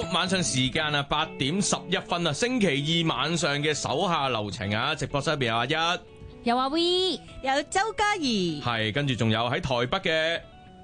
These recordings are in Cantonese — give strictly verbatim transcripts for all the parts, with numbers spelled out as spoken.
晚上時間啊，八點十一分啊，星期二晚上嘅手下留情啊，直播室入邊有阿一， 有阿 V， 有周嘉怡， 係跟住仲有喺台北嘅，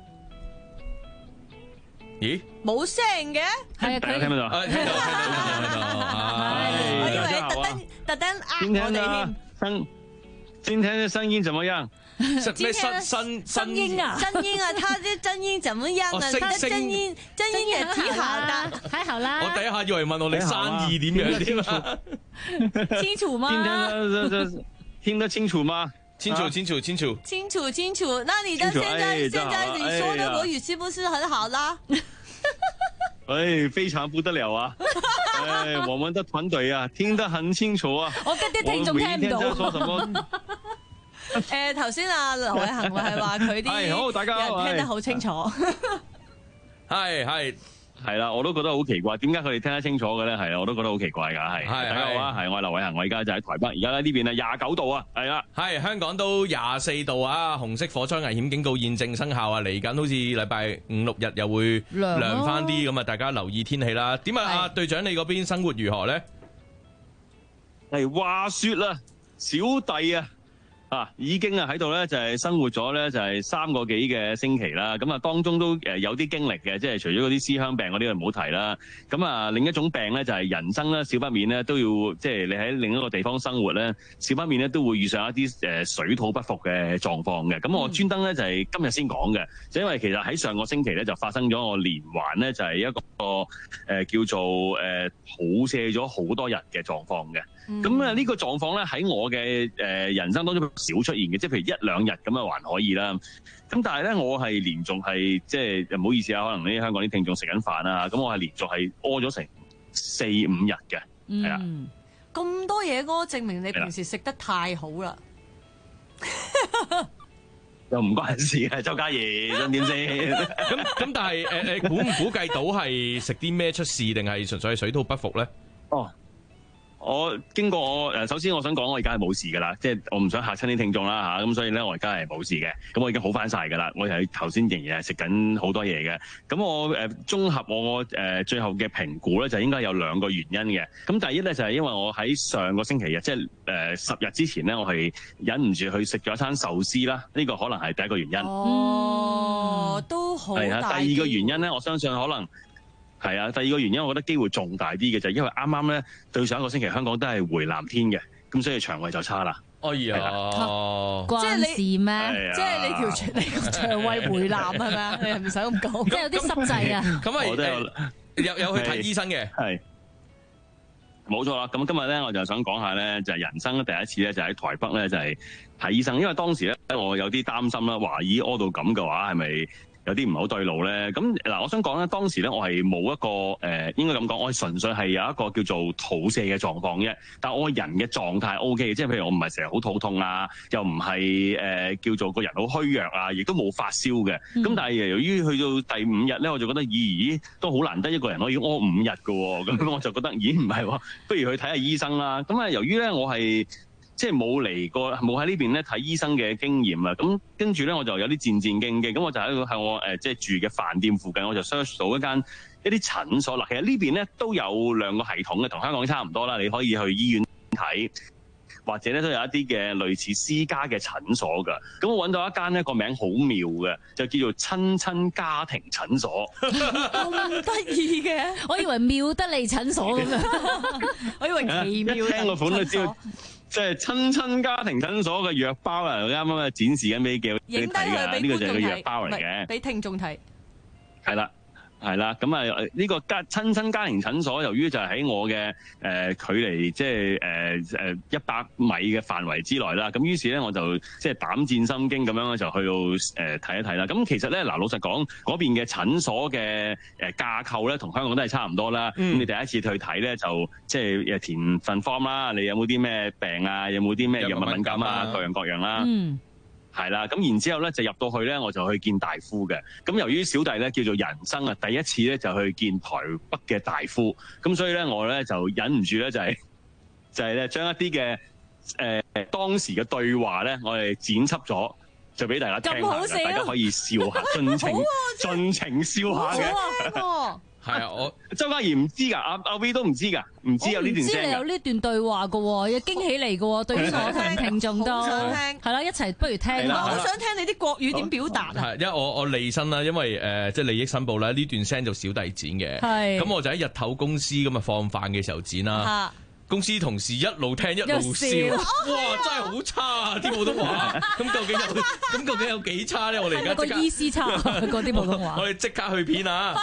咦？ 冇聲嘅， 係啊，佢聽唔到？ 啊，聽到聽到聽到， 我以為大家好啊特登特登呃今天我哋呢添。 聲，今天的聲音怎麼樣？ 咩新新聲音啊， 真音啊，他的真音怎麼樣啊？ 哦聲他的真音真音也挺好的， 還好啦。 我第一下以為問我哋生意點樣添啊？ 清楚嗎？ 今天這這聽得清楚嗎？ 清楚清楚清楚。 清楚清楚，那你的清楚現在哎現在你說哎呀的國語是不是很好啦？ 哎，非常不得了啊！哎，我們的團隊啊，聽得很清楚啊。 我跟啲聽眾我每天聽唔到。 在說什麼？ 誒，頭先阿劉偉恒係話佢係好大家好啲人聽得好清楚。 係係係啦，我都覺得好奇怪，點解佢哋聽得清楚嘅咧？係啦，我都覺得好奇怪噶，係。 係大家好啊，係我係劉偉恒，我而家就喺台北，而家咧呢邊係廿九度啊，係啦。 係，香港都廿四度啊，紅色火災危險警告現正生效啊，嚟緊好似禮拜五六日又會涼咯涼翻啲，咁啊大家留意天氣啦。點啊，阿隊長你嗰邊生活如何咧？ 係話說啦，小弟啊。啊，已經啊喺度咧，就係生活咗咧，就係三個幾嘅星期啦。咁啊，當中都誒有啲經歷嘅，即係除咗嗰啲思鄉病嗰啲，就唔好提啦。咁啊，另一種病咧就係人生咧，少不免咧都要，即係你喺另一個地方生活咧，少不免咧都會遇上一啲誒水土不服嘅狀況嘅。咁我專登咧就係今日先講嘅，就因為其實喺上個星期咧就發生咗我連環咧就係一個誒、呃、叫做誒肚瀉咗好多日嘅狀況嘅。咁啊呢個狀況咧喺我嘅誒人生當中少出現嘅，即係譬如一兩日咁啊還可以啦。咁但係咧我係連續係即係唔好意思啊，可能呢啲香港啲聽眾食緊飯啊，咁我係連續係屙咗成四五日嘅，係啊。 咁多嘢屙，證明你平時食得太好啦。 又唔關事嘅，周嘉怡想點先？ 咁咁但係誒誒估唔估計到係食啲咩出事，定係純粹係水土不服咧？ 哦。我經過我誒，首先我想講，我而家係冇事㗎啦，即係我唔想嚇親啲聽眾啦嚇，咁所以咧我而家係冇事嘅，咁我已經好翻晒㗎啦，我係頭先仍然係食緊好多嘢嘅，咁我誒綜合我誒最後嘅評估咧，就應該有兩個原因嘅，咁第一咧就係因為我喺上個星期日，即係誒十日之前咧，我係忍唔住去食咗一餐壽司啦，呢個可能係第一個原因。 哦，都好大。 係啊，第二個原因咧，我相信可能。係啊，第二個原因我覺得機會仲大啲嘅就係因為啱啱咧對上一個星期香港都係回南天嘅，咁所以腸胃就差啦。 哎呀， 關事咩？ 即係你條腸你條腸胃回南係咪啊？你係唔使咁講， 即係有啲濕滯啊。 咁咪我都有有有去睇醫生嘅。 係冇錯啦。咁今日咧我就想講下咧，就係人生第一次咧就喺台北咧就係睇醫生，因為當時咧我有啲擔心啦，懷疑屙到咁嘅話係咪？有啲唔係好對路咧，咁嗱，我想講咧，當時咧我係冇一個誒、呃，應該咁講，我係純粹係有一個叫做肚瀉嘅狀況啫。但係我個人嘅狀態 O K 嘅，即係譬如我唔係成日好肚痛啊，又唔係誒叫做個人好虛弱啊，亦都冇發燒嘅。咁、嗯、但係由於去到第五日咧，我就覺得咦，都好難得一個人可以屙五日㗎喎，咁我就覺得咦唔係喎，不如去睇下醫生啦。咁啊，由於咧我係。即係冇嚟過，冇喺呢邊咧睇醫生嘅經驗啊！咁跟住咧，我就有啲戰戰兢兢。咁我就喺個喺我誒即係住嘅飯店附近，我就 search 到一間一啲診所啦。其實呢邊咧都有兩個系統嘅，同香港差唔多啦。你可以去醫院睇，或者咧都有一啲嘅類似私家嘅診所㗎。咁我揾到一間咧個名好妙嘅，就叫做親親家庭診所。 咁得意嘅， 我以為妙得嚟診所咁樣， 我以為奇妙。 一聽個款都知道。即係親親家庭診所嘅藥包啊！啱啱啊展示緊俾幾你睇㗎，呢個就係個藥包嚟嘅， 俾聽眾睇。 係啦，係啦，咁啊呢個家親親家庭診所，由於就係喺我嘅誒、呃、距離即係誒誒一百米嘅範圍之內啦，咁於是咧我就即係膽戰心驚咁樣就去到誒睇一睇啦。咁其實咧嗱，老實講嗰邊嘅診所嘅誒架構咧，同香港都係差唔多啦。咁、嗯、你第一次去睇咧，就即係誒填份 form 啦，你有冇啲咩病啊？有冇啲咩藥物敏感啊？各樣各樣啦。嗯。係啦，咁然之後咧就入到去咧，我就去見大夫嘅。咁由於小弟咧叫做人生啊第一次咧就去見台北嘅大夫，咁所以咧我咧就忍唔住咧就係、是、就係咧將一啲嘅誒當時嘅對話咧，我哋剪輯咗，就俾大家聽下，大家可以笑下，盡情盡情笑下嘅。 係啊，我周家怡唔知㗎，阿阿 V 都唔知㗎，唔知有呢段聲知你有呢段對話㗎喎，有驚喜嚟㗎喎，對於我同聽眾都好想聽係啦，一齊不如聽我啦。 好想聽你啲國語點表達啊！ 係因為我我利申啦，因為誒、呃、即係利益申報啦，呢段聲就小弟剪嘅， 係咁我就喺日頭公司咁啊放飯嘅時候剪啦。公司同事一路聽一路笑，哇！真係好差啊啲普通話。咁究竟有咁究竟有幾差咧？我哋而家個意思差嗰啲普通話。 我哋即刻去片啊！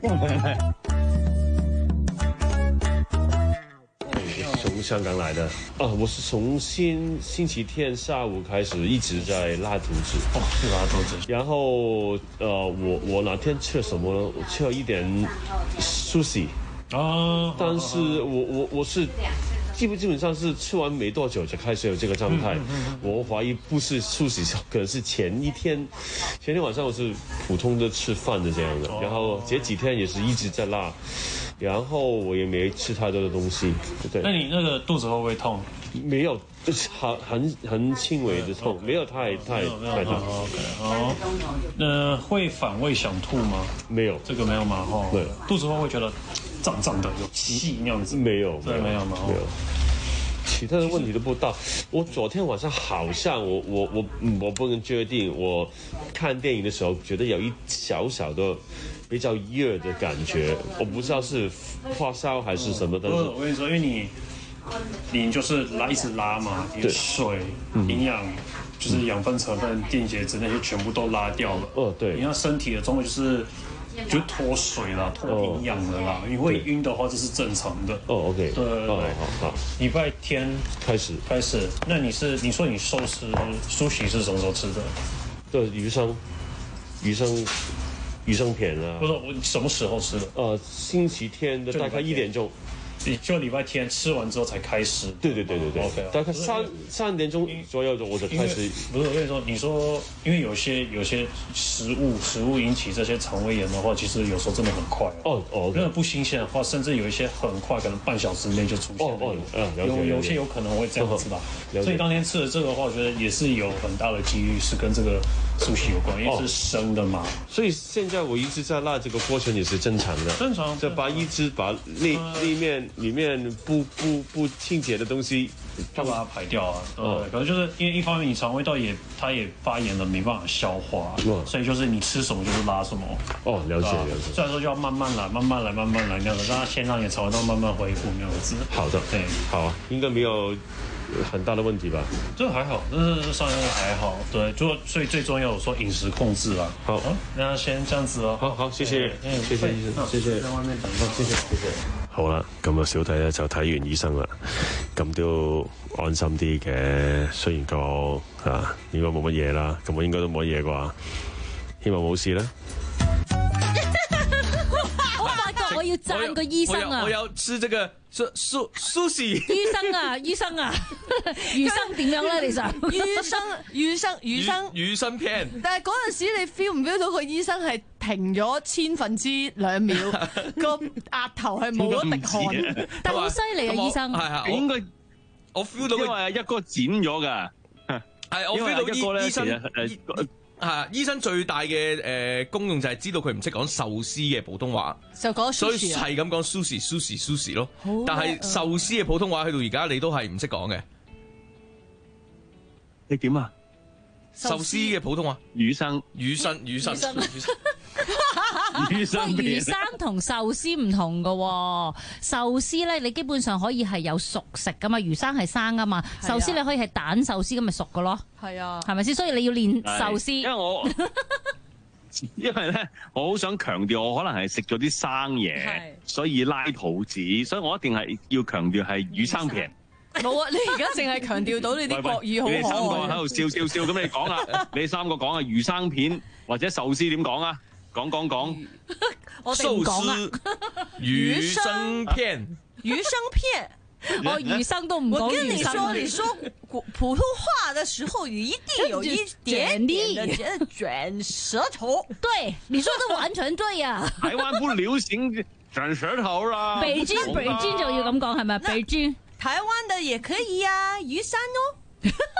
從香港來的啊，我是從星星期天下午開始一直在拉肚子。哦，是拉肚子。然後，呃，我我那天吃了什麼呢？我吃了一點 sushi。啊，但是我我我是基本基本上是吃完沒多久就開始有這個狀態。我懷疑不是 sushi，可能是前一天前天晚上我是普通的吃飯的這樣的，然後這幾天也是一直在拉。然後我也沒吃太多的東西，對。 那你那個肚子會不會痛？ 沒有，就是很很很輕微的痛，沒有太太太大。 OK， 好。那會反胃想吐嗎？ 沒有， 這個沒有嗎？哦， 對。 肚子會不會覺得脹脹的有氣那樣子？ 沒有， 對，沒有嗎？ 沒有。其他的問題都不大。我昨天晚上好像我我我我不能確定，我看電影的時候覺得有一小小的比較熱的感覺，我不知道是發燒還是什麼。但是我跟你說，因為你你就是拉一直拉嘛，你的水、營養就是養分成分、電解質那些全部都拉掉了。 哦，對。 你看身體的狀況就是就脫水啦，脫營養的啦。你會暈的話，這是正常的。 哦 ，OK。 對對對。 好好。 禮拜天開始開始，那你是你說你壽司壽司是什麼時候吃的？ 對，魚生魚生魚生片啊。 不是，我什麼時候吃的？ 呃，星期天的大概一點鐘。 你就禮拜天吃完之後才開始。 對對對對對。 OK。 大概三三點鐘左右我就開始。 不是，我跟你說，你說因為有些有些食物食物引起這些腸胃炎的話，其實有時候真的很快。 哦哦。 如果不新鮮的話，甚至有一些很快，可能半小時內就出現。哦哦。嗯，有有些有可能會這樣子吧。所以當天吃的這個話，我覺得也是有很大的幾率是跟這個壽司有關，因為是生的嘛。 所以現在我一直在拉這個過程也是正常的。 正常。 就把一直把裏裏面裏面不不不清潔的東西， 要把它排掉啊。哦。可能就是因為一方面你腸胃道也它也發炎了，沒辦法消化，所以就是你吃什麼就是拉什麼。哦， 了解了解。 雖然說就要慢慢來，慢慢來，慢慢來那樣子，讓它先讓你腸胃道慢慢恢復那樣子。 好的， 對， 好啊，應該沒有很大的問題吧？ 這個還好，這是上面還好。對，就所以最重要我說飲食控制啊。 好， 那先這樣子哦。 好好，謝謝，謝謝醫生，謝謝。 在外面等。 好，謝謝，謝謝。好啦，咁啊小弟咧就睇完醫生啦，咁都安心啲嘅。雖然個啊應該冇乜嘢啦，咁我應該都冇乜嘢啩，希望冇事啦。 我發覺我要讚個醫生啊！ 我有吃這個蘇蘇蘇西。 醫生啊，醫生啊，魚生點樣咧？你想魚生魚生魚生魚生片。 但係嗰陣時你 feel 唔 feel 到個醫生係停咗千分之兩秒，個額頭係冇咗滴汗， 但係好犀利啊！醫生係係， 應該我 feel 到， 因為一哥剪咗㗎。 係我 feel 到一哥咧， 醫生誒。 係醫生最大嘅誒功用就係知道佢唔識講壽司嘅普通話， 就講所以係咁講 sushi sushi sushi 咯。但係壽司嘅普通話去到而家你都係唔識講嘅。 你點啊？ 壽司嘅普通話魚生魚生魚生魚生。 魚生魚生同壽司唔同噶，壽司咧你基本上可以係有熟食噶嘛，魚生係生噶嘛，壽司你可以係蛋壽司咁咪熟噶咯，係啊，係咪先？所以你要練壽司， 因為我因為咧，我好想強調，我可能係食咗啲生嘢，所以拉肚子，所以我一定係要強調係魚生片。 冇啊！你而家淨係強調到你啲國語好可愛。 你三個喺度笑笑笑，咁你講啦，你三個講啊，魚生片或者壽司點講啊？講講講， 我哋唔講啊！ 魚生片， 魚生片， 我魚生都唔講。 我跟你說，你說普通話的時候，一定有一點點的捲舌頭。 對，你說的完全對呀。 台灣不流行捲舌頭啦。 北京，北京就要咁講係咪？北京， 台灣的也可以呀，魚生哦。啊，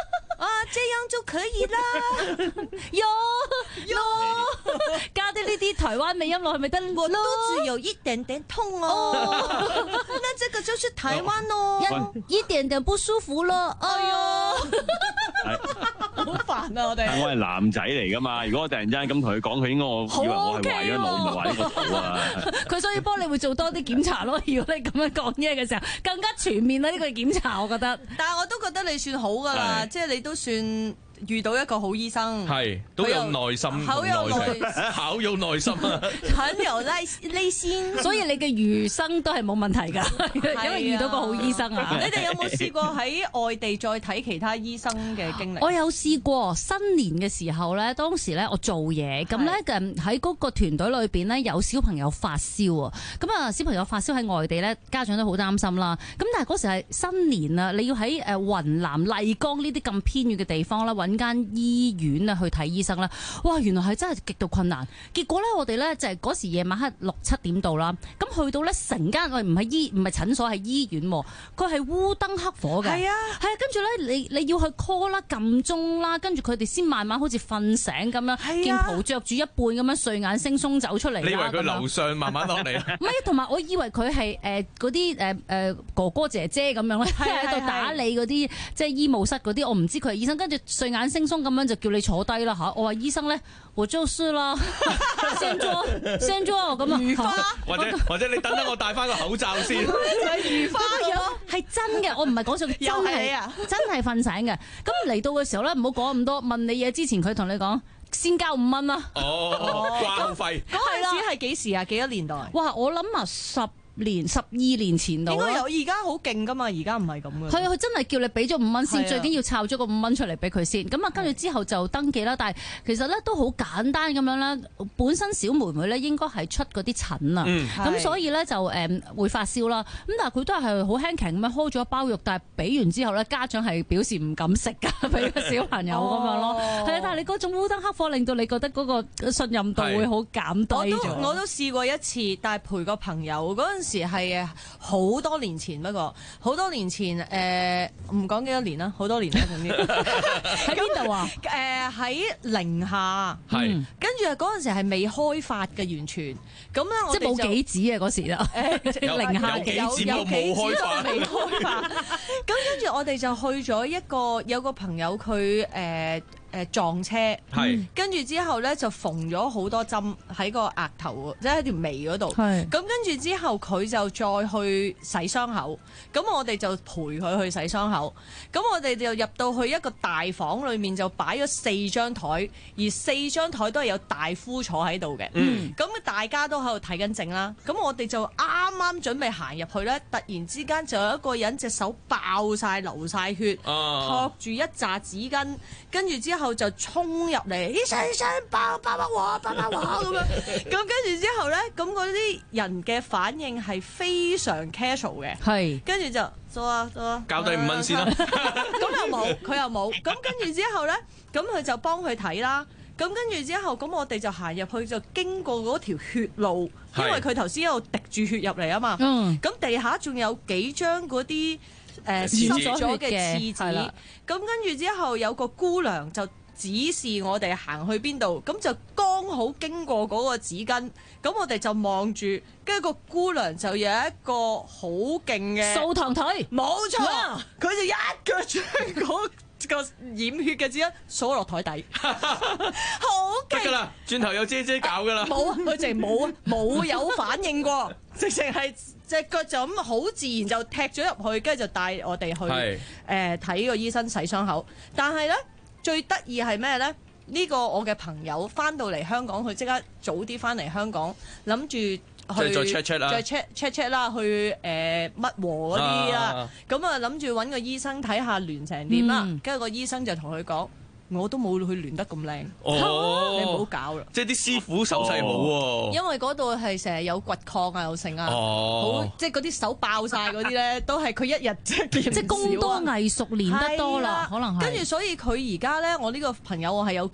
這樣就可以啦。 喲喲，加啲呢啲台灣尾音落去咪得咯。 我肚子有一點點痛哦，那這個就是台灣咯， 一點點不舒服咯。哎呦， 好煩啊！我哋我係男仔嚟噶嘛，如果我突然之間咁同佢講，佢應該我以為我係壞咗腦，唔係壞咗個肚啊。 佢所以幫你會做多啲檢查咯。如果你咁樣講嘢嘅時候，更加全面啦呢個檢查，我覺得。 但係我都覺得你算好噶啦，即係你都算遇到一個好醫生， 係都有耐心， 好有耐， 好有耐心啊， 很有耐耐心。 所以你嘅餘生都係冇問題㗎，因為遇到個好醫生啊。 你哋有冇試過喺外地再睇其他醫生嘅經歷？ 我有試過新年嘅時候咧，當時咧我做嘢，咁咧誒喺嗰個團隊裏邊咧有小朋友發燒啊，咁啊小朋友發燒喺外地咧，家長都好擔心啦。咁但係嗰時係新年啊，你要喺誒雲南麗江呢啲咁偏遠嘅地方啦，揾間醫院啊去睇醫生啦，哇！原來係真係極度困難。結果咧，我哋咧就係嗰時夜晚黑六七點到啦，咁去到咧成間我唔係醫唔係診所係醫院，佢係烏燈黑火嘅。係啊，係啊，跟住咧你你要去 call 啦、撳鐘啦，跟住佢哋先慢慢好似瞓醒咁樣，件袍着住一半咁樣，睡眼惺忪走出嚟。 你以為佢樓上慢慢落嚟啊？ 唔係，同埋我以為佢係誒嗰啲誒誒哥哥姐姐咁樣咧，即係喺度打理嗰啲即係醫務室嗰啲，我唔知佢係醫生，跟住睡眼惺忪咁樣就叫你坐低啦嚇。我話醫生咧，我就是啦，先坐先坐咁啊。如花， 或者或者你等等我戴翻個口罩先。 就係如花咗， 係真嘅，我唔係講笑，真係真係瞓醒嘅。咁嚟到嘅時候咧，唔好講咁多，問你嘢之前佢同你講先交五蚊啦。 哦，掛號費。 嗰陣時係幾時啊？幾多年代？ 哇！我諗啊十年十二年前度應該有，而家好勁噶嘛，而家唔係咁嘅。 係啊，佢真係叫你俾咗五蚊先， 係啊最緊要摷咗個五蚊出嚟俾佢先。咁啊，跟住之後就登記啦。但係其實咧都好簡單咁樣啦。本身小妹妹咧應該係出嗰啲疹啊，咁、 嗯、 所以咧就誒會發燒啦。咁但係佢都係好輕輕咁樣開咗一包藥，但係俾完之後咧，家長係表示唔敢食㗎，俾個小朋友咁樣咯。係啊，但係你嗰種烏燈黑火令到你覺得嗰個信任度會好減低咗。 我都我都試過一次，但係陪個朋友嗰陣時係好多年前，不過好多年前誒唔講幾多年啦，好多年啦總之。 喺邊度啊？ 誒喺寧夏， 係跟住嗰陣時係未開發嘅完全，咁咧我即係冇幾指啊嗰時啦。 有寧夏有幾有指冇有幾開發指未開發，咁跟住我哋就去咗一個有個朋友佢誒。誒撞車， 係跟住之後咧就縫咗好多針喺個額頭，即係喺條眉嗰度。 係咁跟住之後佢就再去洗傷口，咁我哋就陪佢去洗傷口。咁我哋就入到去一個大房裏面，就擺咗四張台，而四張台都係有大夫坐喺度嘅。 嗯， 咁大家都喺度睇緊症啦。咁我哋就啱啱準備行入去咧，突然之間就有一個人隻手爆晒流晒血， 啊托住一紮紙巾，跟住之後。後就衝入嚟，醫生醫生，幫幫幫我，幫幫我咁樣。咁跟住之後咧，咁嗰啲人嘅反應係非常 casual 嘅， 係跟住就做啊做啊， 交低五蚊先啦。 咁又冇，佢又冇。咁跟住之後咧，咁佢就幫佢睇啦。咁跟住之後，咁我哋就行入去，就經過嗰條血路，因為佢頭先喺度滴住血入嚟啊嘛。 嗯， 咁地下仲有幾張嗰啲。誒廁濕咗嘅廁紙， 係咁跟住之後有個姑娘就指示我哋行去邊度，咁就剛好經過嗰個紙巾，咁我哋就望住，跟住個姑娘就有一個好勁嘅掃堂腿， 冇錯，佢就一腳將嗰個染血嘅紙巾掃落台底，好勁！ 得㗎啦，轉頭有姐姐搞㗎啦。 冇啊，佢淨係冇啊，冇有反應過，直情係。隻腳就咁好自然就踢咗入去，跟住就帶我哋去誒睇個醫生洗傷口。但係咧最得意係咩咧？呢、呢個我嘅朋友翻到嚟香港，佢即刻早啲翻嚟香港，諗住去再 check check 啦， 再 check check check 啦，去誒乜和嗰啲啦。咁啊諗住揾個醫生睇下聯成點啦。跟住、嗯、個醫生就同佢講。我都冇佢亂得咁靚， 哦、 你唔好搞啦！ 即係啲師傅手勢好喎、哦， 因為嗰度係成日有掘礦啊，有剩啊， 哦、 好即係嗰啲手爆晒嗰啲咧，都係佢一日即係即係工多藝熟練得多啦， 啊、 可能係。 跟住所以佢而家咧，我呢個朋友我係有見。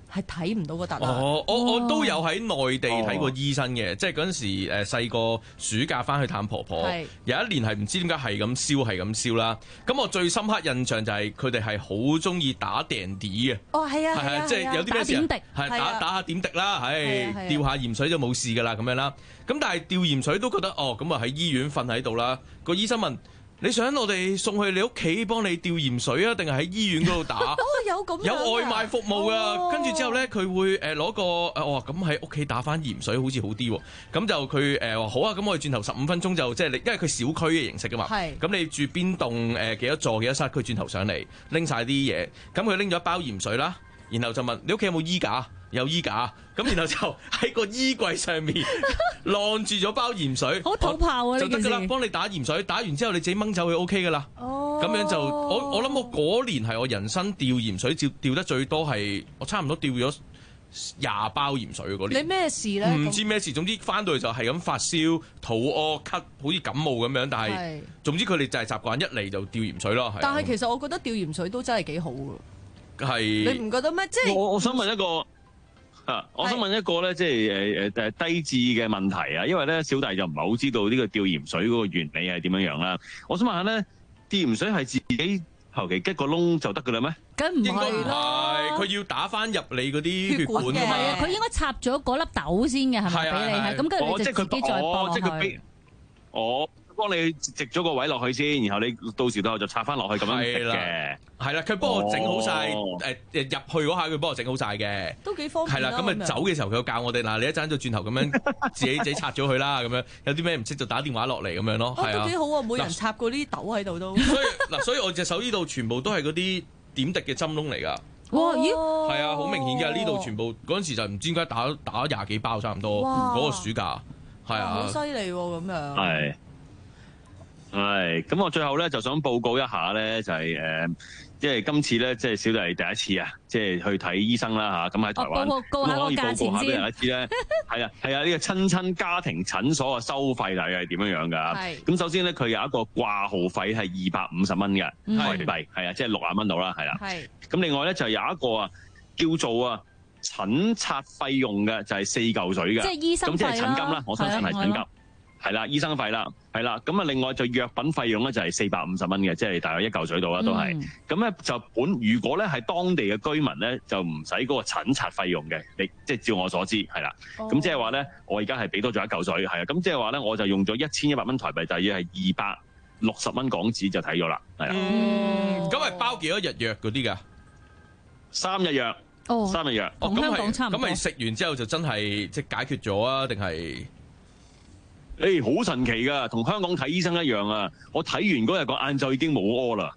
係睇唔到個突啊。 哦，我我都有喺內地睇過醫生嘅，即係嗰陣時誒細個暑假翻去探婆婆，有一年係唔知點解係咁燒係咁燒啦。咁我最深刻印象就係佢哋係好中意打定啲嘅。 哦，係啊，係啊， 即係有啲咩事點滴， 係打打下點滴啦，係吊下鹽水就冇事噶啦咁樣啦。咁但係吊鹽水都覺得哦，咁啊喺醫院瞓喺度啦。個醫生問：你想我哋送去你屋企幫你吊鹽水啊，定係喺醫院嗰度打？ 哦，有咁有外賣服務噶。 哦、 跟住之後咧，佢會誒攞個誒，哇咁喺屋企打翻鹽水好似好啲喎。咁就佢誒話好啊，咁我哋轉頭十五分鐘就即係你，因為佢小區嘅形式噶嘛。係。咁你住邊棟誒幾多座幾多室，佢轉頭上嚟拎晒啲嘢。咁佢拎咗一包鹽水啦，然後就問你屋企有冇衣架？有衣架，咁然後就喺個衣櫃上面晾住咗包鹽水， 好土炮啊！ 就得噶啦，幫你打鹽水，打完之後你自己掹走佢 O K 噶啦。哦，咁樣就我我諗我嗰年係我人生吊鹽水吊吊得最多，係我差唔多吊咗廿包鹽水嗰年。 你咩事咧？ 唔知咩事，總之翻到去就係咁發燒、肚屙、咳，好似感冒咁樣。但係總之佢哋就係習慣一嚟就吊鹽水咯。 但係其實我覺得吊鹽水都真係幾好㗎。 係你唔覺得咩？即係我我想問一個。啊！我想問一個咧，即係誒誒誒低智嘅問題啊，因為咧小弟就唔係好知道呢個吊鹽水嗰個原理係點樣樣啦。我想問下咧，吊鹽水係自己求其吉個窿就得㗎啦咩？ 梗唔係啦，佢要打翻入你嗰啲血管㗎嘛。 佢應該插咗嗰粒豆先嘅，係咪俾你？係咁，跟住你就自己再幫佢。 哦。幫你植咗個位落去先，然後你到時到後就插翻落去咁樣食嘅。 係啦，佢幫我整好晒，誒誒入去嗰下佢幫我整好晒嘅。 都幾方便。係啦， 咁啊走嘅時候佢有教我哋嗱，你一陣就轉頭咁樣自己自己拆咗佢啦，咁樣有啲咩唔識就打電話落嚟咁樣咯。係啊， 都幾好啊！每人插過啲豆喺度都。 所以嗱，所以我隻手呢度全部都係嗰啲點滴嘅針窿嚟㗎。 哇！咦？ 係啊，好明顯嘅，呢度全部嗰陣時就唔知點解打打廿幾包差唔多嗰個暑假。係啊， 好犀利喎咁樣。 係。係，咁我最後咧就想報告一下咧，就係、是、誒、呃，因為今次咧即係小弟第一次啊，即係去睇醫生啦嚇，咁喺台灣， 報告下個價錢先。 可以報告下俾大家知咧，係啊係啊，呢、這個親親家庭診所嘅收費大概係點樣樣㗎？係。咁首先咧，佢有一個掛號費係二百五十蚊嘅台幣，係啊，即係六十蚊到啦，係啦。係。咁另外咧就有一個啊叫做啊診察費用嘅，就係四嚿水嘅。即係醫生費啦。咁即係診金啦，我相信係診金。係啦，醫生費啦，係啦，咁啊，另外就藥品費用咧就係四百五十蚊嘅，即係大概一嚿水度啦，都係。咁咧、嗯、就本如果咧係當地嘅居民咧，就唔使嗰個診察費用嘅，你即係照我所知係啦。咁即係話咧，我而家係俾多咗一嚿水，係啊。咁即係話咧，我就用咗一千一百蚊台幣，大約係二百六十蚊港紙就睇咗啦，係啦。 嗯，咁係包幾多日藥嗰啲㗎？三日藥，哦，三日藥。 同香港差唔多。 咁咪食完之後就真係即係解決咗啊？定係？ 誒，好、欸、神奇噶，同香港睇醫生一樣啊！我睇完嗰日個晏晝已經冇屙啦，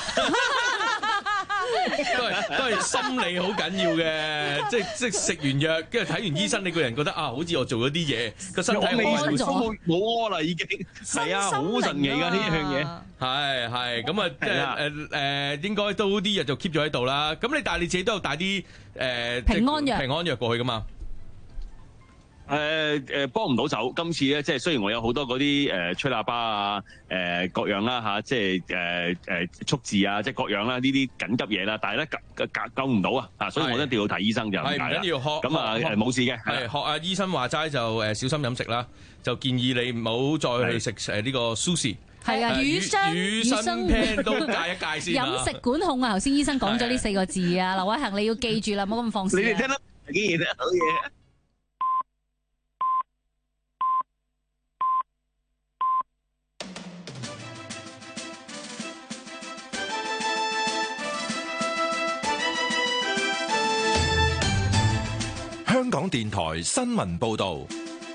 都係都係心理好緊要嘅，即係即係食完藥，跟住睇完醫生，你個人覺得啊，好似我做咗啲嘢，個身體好咗， 冇冇屙啦已經，係啊，好神奇噶呢樣嘢， 係係咁啊，即係誒誒，應該都啲藥就 keep 咗喺度啦。咁你但係你自己都有帶啲誒平安藥、 平安藥過去噶嘛？ 誒誒幫唔到手，今次咧即係雖然我有好多嗰啲誒吹喇叭啊，誒、呃、各樣啦嚇、啊，即係誒誒速字啊，即係各樣啦呢啲緊急嘢啦，但係咧救救救唔到啊，啊所以我一定要睇醫生就係唔緊要學咁啊冇事嘅，係學阿醫生話齋就誒小心飲食啦，就建議你唔好再去食誒呢個 sushi。 係啊，魚生魚生聽都戒一戒先。 飲食管控啊，頭先醫生講咗呢四個字啊，劉偉恒你要記住啦，唔好咁放肆。 你哋聽得啲嘢都好嘢。 香港電台新聞報道，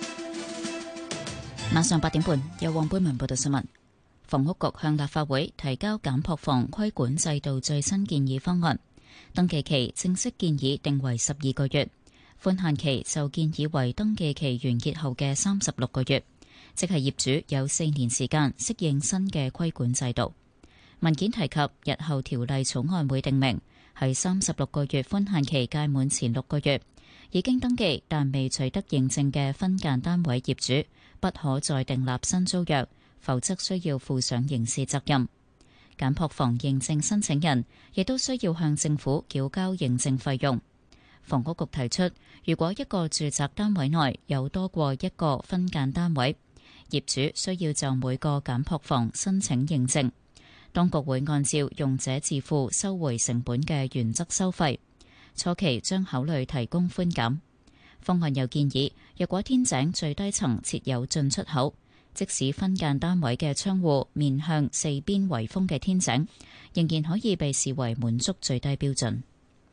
晚上八點半由黃貝文報道新聞。房屋局向立法會提交簡樸房規管制度最新建議方案，登記期正式建議定為十二個月，寬限期就建議為登記期完結後嘅三十六個月，即係業主有四年時間適應新嘅規管制度。文件提及日後條例草案會訂明，喺三十六個月寬限期屆滿前六個月，已經登記但未取得認證嘅分間單位業主不可再訂立新租約，否則需要負上刑事責任。簡樸房認證申請人亦都需要向政府繳交認證費用。 房屋局提出，如果一個住宅單位內有多過一個分間單位，業主需要就每個簡樸房申請認證，當局會按照用者自付收回成本嘅原則收費，初期將考慮提供寬減。方案又建議，若果天井最低層設有進出口，即使分間單位嘅窗戶面向四邊圍封嘅天井，仍然可以被視為滿足最低標準。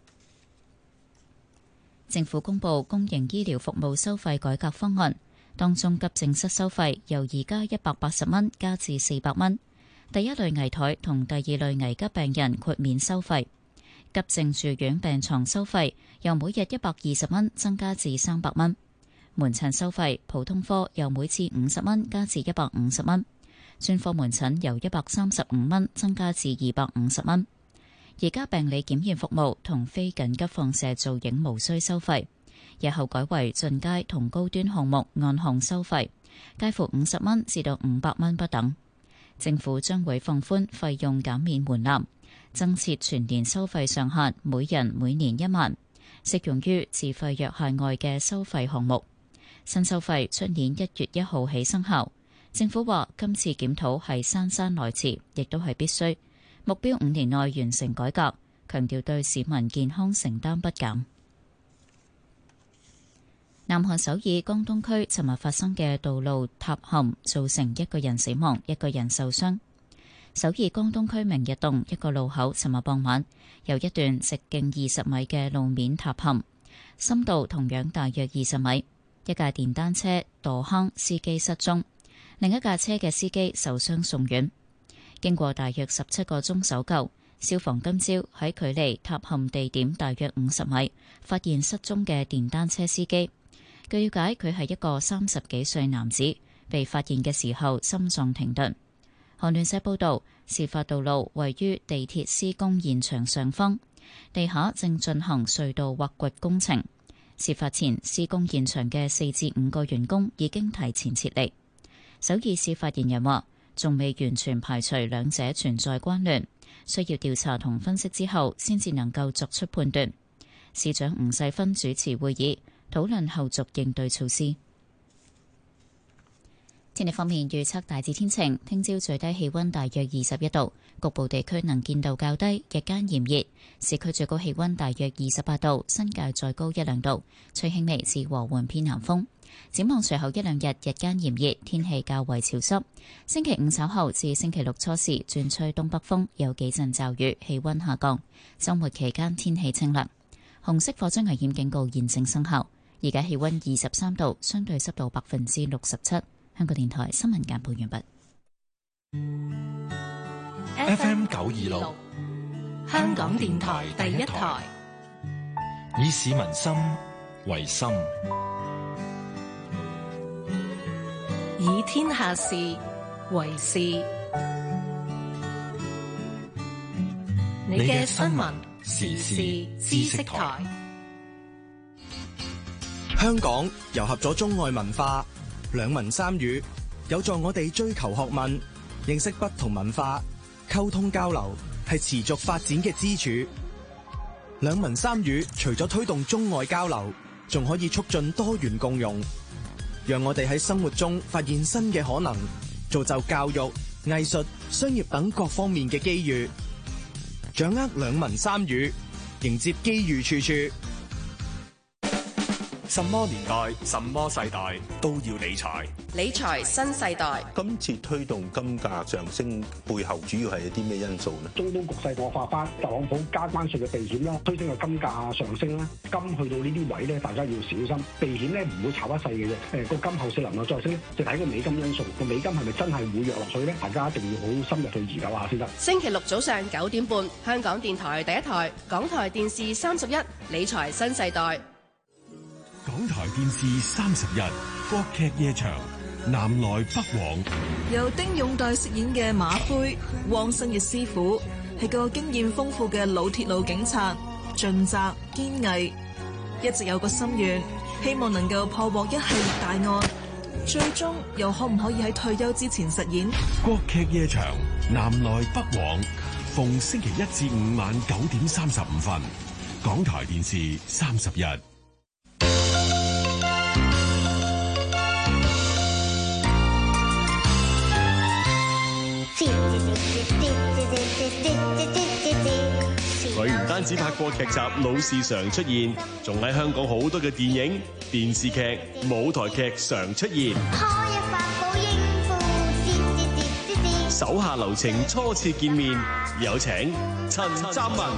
政府公布公營醫療服務收費改革方案，當中急症室收費由而家一百八十蚊加至四百蚊，第一類危殆同第二類危急病人豁免收費，急症住院病床收費由每日一百二十蚊增加至三百蚊，門診收費普通科由每次五十蚊加至一百五十蚊，專科門診由一百三十五蚊增加至二百五十蚊。而家病理檢驗服務同非緊急放射造影無需收費，日後改為進階同高端項目按項收費，介乎五十蚊至到五百蚊不等。政府將會放寬費用減免門檻，增設全年收費上限，每人每年一萬，適用於自費藥械外嘅收費項目。新收費出年一月一號起生效。政府話今次檢討係姍姍來遲，亦都係必須。目標五年內完成改革，強調對市民健康承擔不減。南韓首爾江東區尋日發生嘅道路塌陷，造成一個人死亡，一個人受傷。首爾江東區明日洞一個路口尋日傍晚有一段直徑二十米嘅路面塌陷，深度同樣大約二十米。一架電單車墮坑，司機失蹤，另一架車嘅司機受傷送院。經過大約十七個鐘搜救，消防今朝喺距離塌陷地點大約五十米發現失蹤嘅電單車司機。據了解，佢係一個三十幾歲男子，被發現嘅時候心臟停頓。韓聯社報道，事發道路位於地鐵施工現場上方，地下正進行隧道挖掘工程。事發前，施工現場嘅四至五個員工已經提前撤離。首爾市發言人話，仲未完全排除兩者存在關聯，需要調查同分析之後先至能夠作出判斷。市長吳世勳主持會議，討論後續應對措施。天氣方面預測大致天晴，聽朝最低氣溫大約二十一度，局部地區能見度較低，日間炎熱，市區最高氣溫大約二十八度，新界再高一兩度，吹輕微至和緩偏南風。展望隨後一兩日日間炎熱，天氣較為潮濕。星期五稍後至星期六初時轉吹東北風，有幾陣驟雨，氣溫下降。週末期間天氣清涼。紅色火災危險警告現正生效。而家氣溫二十三度，相對濕度百分之六十七。香港電台新聞簡報完畢。 F M 九二六， 香港電台第一台， 以市民心為心， 以天下事為事。你嘅新聞時事知識台。 香港糅合咗中外文化，兩文三語有助我哋追求學問，認識不同文化，溝通交流係持續發展嘅支柱。兩文三語除咗推動中外交流，仲可以促進多元共融，讓我哋喺生活中發現新嘅可能，造就教育、藝術、商業等各方面嘅機遇。掌握兩文三語，迎接機遇處處。 什麼年代、什麼世代都要理財。 理財新世代。 今次推動金價上升背後主要係一啲咩因素呢？ 中東局勢惡化翻，特朗普加關稅嘅避險啦，推升個金價上升啦。金去到呢啲位咧，大家要小心避險咧，唔會炒一世嘅啫。誒，個金後市能夠再升咧，就睇個美金因素。個美金係咪真係會弱落去咧？大家一定要好深入去研究下先得。 星期六早上九點半，香港電台第一台，港台電視三十一，理財新世代。 港台電視三十日國劇夜場，南來北往。 由丁勇代飾演嘅馬灰，汪新嘅師傅係個經驗豐富嘅老鐵路警察，盡責堅毅，一直有個心願，希望能夠破獲一系列大案，最終又可唔可以喺退休之前實現？ 國劇夜場，南來北往，逢星期一至五晚九點三十五分， 港台電視三十一。 佢唔單止拍過劇集《老是常出現》，仲喺香港好多嘅電影、電視劇、舞台劇常出現。手下留情，初次見面，有請陳湛文。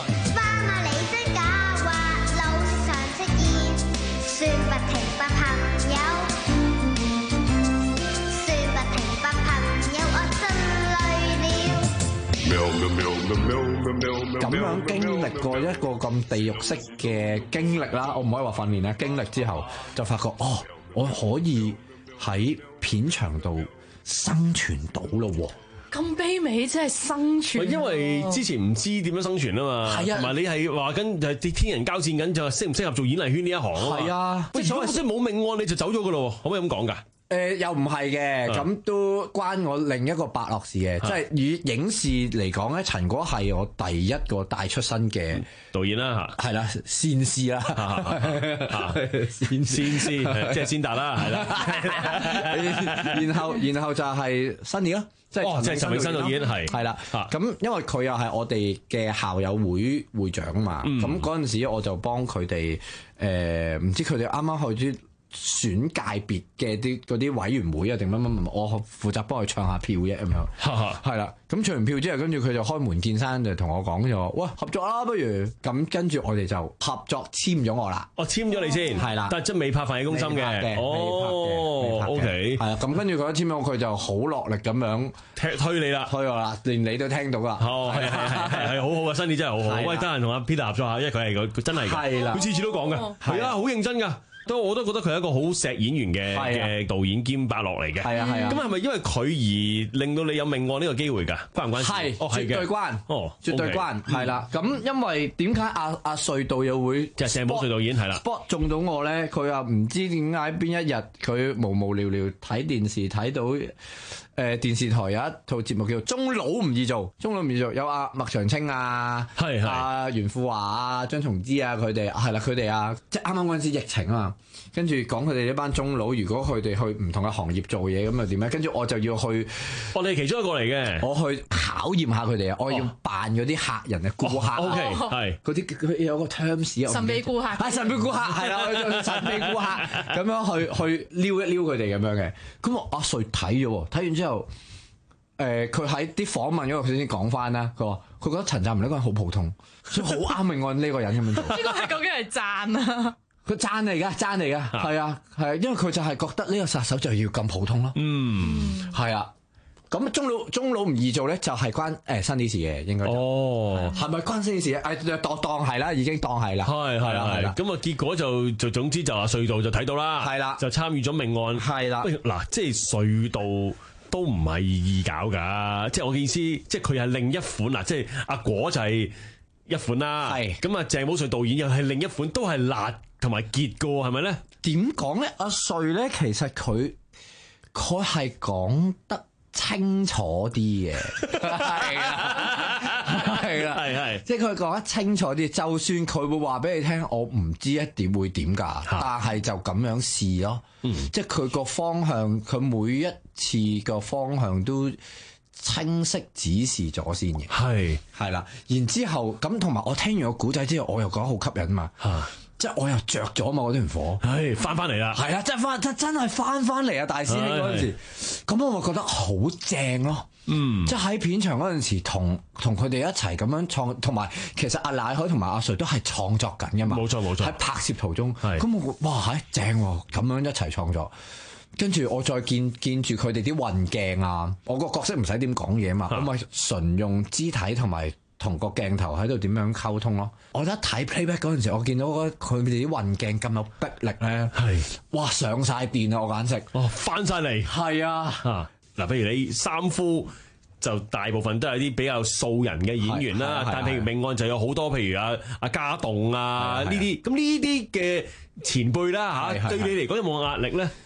咁樣經歷過一個咁地獄式嘅經歷啦，我唔可以話訓練啦，經歷之後就發覺哦，我可以喺片場度生存到咯喎！ 咁卑微，真係生存。 因為之前唔知點樣生存啊嘛，係啊，同埋你係話緊就係天人交戰緊，就適唔適合做演藝圈呢一行啊嘛。係啊，喂，如果即係冇命案你就走咗噶咯，可唔可以咁講㗎？ 誒、呃、又唔係嘅，咁都關我另一個伯樂事嘅，即係以影視嚟講咧，陳果係我第一個帶出身嘅導演啦，嚇， 係啦，先師啦，先先師， 即係先達啦，係啦， 然後然後就係新年咯，即係即係陳永新導演係係啦，咁因為佢又係我哋嘅校友會會長啊嘛，咁嗰陣時我就幫佢哋誒，唔知佢哋啱啱去啲選界別嘅啲嗰啲委員會啊定乜乜乜，我負責幫佢唱下票啫咁樣，係啦。咁唱完票之後，跟住佢就開門見山就同我講就話：喂，合作啦，不如咁。跟住我哋就合作簽咗我啦。 哦，簽咗你先，係啦，但係真未拍《飯戲攻心》嘅。哦 ，OK，係啦。咁跟住佢簽咗，佢就好落力咁樣踢推你啦， 推我啦，連你都聽到啦。 哦，係係係係好好啊，新年真係好好。喂，得閒同阿 Peter 合作下，因為佢係佢真係係啦， 佢次次都講㗎，係啊，好認真㗎。都我都覺得佢係一個好錫演員嘅嘅導演兼伯樂嚟嘅。係啊係啊。咁係咪因為佢而令到你有命案呢個機會㗎？關唔關事？ 係， 哦， 絕對關。哦，絕對關。係啦。咁因為點解阿阿隧道又會就係鄭保瑞導演係啦 spot 中到我咧？佢又唔知點解邊一日佢無無聊聊睇電視睇到誒、呃、電視台有一套節目叫做《中佬唔易做》，中佬唔易做有阿麥長青啊，係係阿袁富華啊、張松之啊，佢哋係啦，佢哋啊，即係啱啱嗰陣時疫情啊嘛。跟住講佢哋呢班中佬，如果佢哋去唔同嘅行業做嘢，咁又點咧？跟住我就要去， 我哋其中一個嚟嘅， 我去考驗下佢哋啊！我要扮嗰啲客人嘅顧客 ，OK，係嗰啲佢有個 terms 神秘顧客， 係神秘顧客，係啦，神秘顧客咁樣去去撩一撩佢哋咁樣嘅。咁我阿瑞睇咗喎，睇完之後，誒佢喺啲訪問嗰度佢先講翻啦，佢話佢覺得陳湛文呢個人好普通，所以好啱命案呢個人咁樣做。 呢個係究竟係讚啊？ 佢讚嚟噶，讚嚟噶，係啊，係啊，因為佢就係覺得呢個殺手就要咁普通咯。嗯，係啊。咁中佬中佬唔易做咧，就係關誒新啲事嘅，應該。哦，係咪關新啲事咧？誒，當當係啦，已經當係啦。係係啦係啦。咁啊，結果就就總之就話隧道就睇到啦。係啦，就參與咗命案。係啦。嗱，即係隧道都唔係易搞噶，即係我嘅意思，即係佢係另一款嗱，即係阿果就係一款啦。係。咁啊，鄭保瑞導演又係另一款，都係辣同埋結噶，係咪咧？點講咧？阿瑞咧，其實佢佢係講得清楚啲嘅，係啦，係啦，係係，即係佢講得清楚啲。就算佢會話俾你聽，我唔知一點會點㗎，但係就咁樣試咯。嗯，即係佢個方向，佢每一次個方向都清晰指示咗先嘅。係係啦，然之後咁同埋我聽完個古仔之後，我又覺得好吸引嘛。即係我又着咗嘛，嗰團火，係翻翻嚟啦，係啊，真係翻真真係翻翻嚟啊！大師兄嗰陣時，咁我咪覺得好正咯，嗯，即係喺片場嗰陣時，同同佢哋一齊咁樣創，同埋其實阿乃海同埋阿瑞都係創作緊噶嘛，冇錯冇錯，喺拍攝途中，咁我哇係正喎，咁樣一齊創作，跟住我再見見住佢哋啲運鏡啊，我個角色唔使點講嘢嘛，我咪純用肢體同埋。同個鏡頭喺度點樣溝通咯？我覺得睇 playback 嗰陣時，我見到佢哋啲運鏡咁有逼力咧，係哇上晒電啊！我簡直哦翻晒嚟，係啊嚇嗱，譬如你三夫就大部分都係啲比較素人嘅演員啦，但係譬如命案就有好多，譬如阿阿家棟啊呢啲，咁呢啲嘅前輩啦嚇，對你嚟講有冇壓力咧？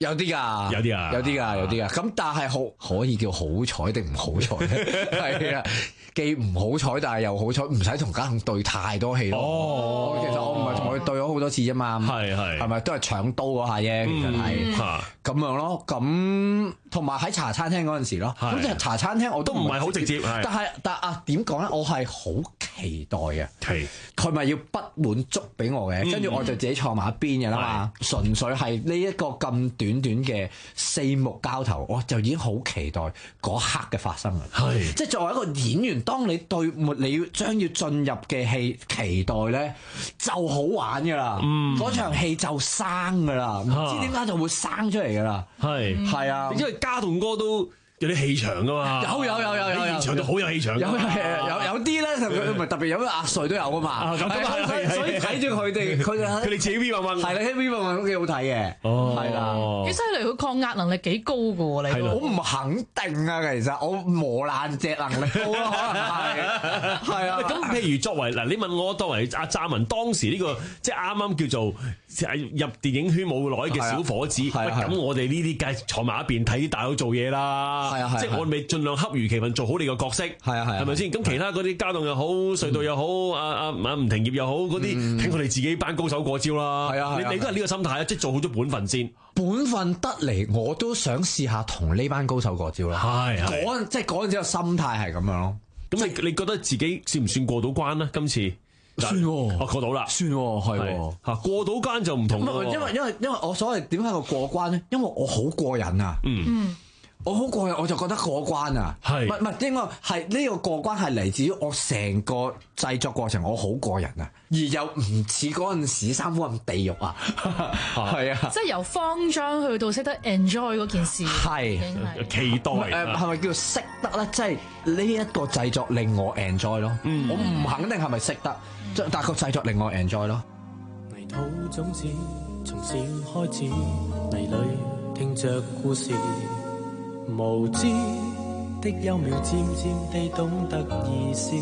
有啲㗎， 有啲啊， 有啲㗎，有啲㗎。咁但係好可以叫好彩定唔好彩咧？係啊，既唔好彩，但係又好彩，唔使同家慶對太多戲咯。哦，其實我唔係同佢對咗好多次啫嘛。係係，係咪都係搶刀嗰下啫？其實係咁樣咯。咁同埋喺茶餐廳嗰陣時咯。咁即係茶餐廳我都唔係好直接。但係但啊點講咧？我係好期待嘅。係佢咪要不滿足俾我嘅，跟住我就自己坐埋一邊嘅啦嘛。純粹係呢一個咁短短嘅四目交投，我就已經好期待嗰刻嘅發生啦。係即係作為一個演員，當你對你要將要進入嘅戲期待咧，就好玩噶啦。嗯，嗰場戲就生噶啦，唔知點解就會生出嚟噶啦。係係啊， 因為家棟哥都有啲氣場噶嘛。有有有有有，現場都好有氣場。有有有啲咧，佢唔係特別有啲壓碎都有噶嘛。咁啊，所以睇住佢哋，佢哋佢哋自己 V 運運，係啦 V 運運都幾好睇嘅。哦，係啦， 幾犀利，佢抗壓能力幾高噶喎，你。 我唔肯定啊，其實我磨爛隻能力高咯，可能係。係啊。 咁譬如作為嗱，你問我作為阿湛文當時呢個即係啱啱叫做入電影圈冇耐嘅小伙子，咁我哋呢啲梗係坐埋一邊睇啲大佬做嘢啦。係啊，即係我咪盡量恰如其分做好你個角色。係啊係，係咪先？咁其他嗰啲家棟又好，隧道又好，阿阿阿吳廷業又好，嗰啲睇我哋自己班高手過招啦。係啊，你你都係呢個心態啊，即係做好咗本分先。 本分得嚟，我都想試下同呢班高手過招啦。係嗰即係嗰陣時個心態係咁樣咯。 咁你你覺得自己算唔算過到關咧？今次算喎， 我過到啦， 算喎，係嚇過到關就唔同。 因為因為因為因為我所謂點解個過關咧？因為我好過癮啊。嗯。我好過癮，我就覺得過關啊！係，唔係唔係，應該係呢個過關係嚟自於我成個製作過程，我好過癮啊！而又唔似嗰陣時三夫咁地獄啊！係啊！ 即係由慌張去到識得 enjoy 嗰件事， 係期待誒， 係咪叫做識得咧？即係呢一個製作令我 enjoy 咯。嗯，我唔肯定係咪識得，但係個製作令我 enjoy 咯。 泥土種子從小開始，泥裏聽着故事。無知的幽妙，漸漸地懂得意思。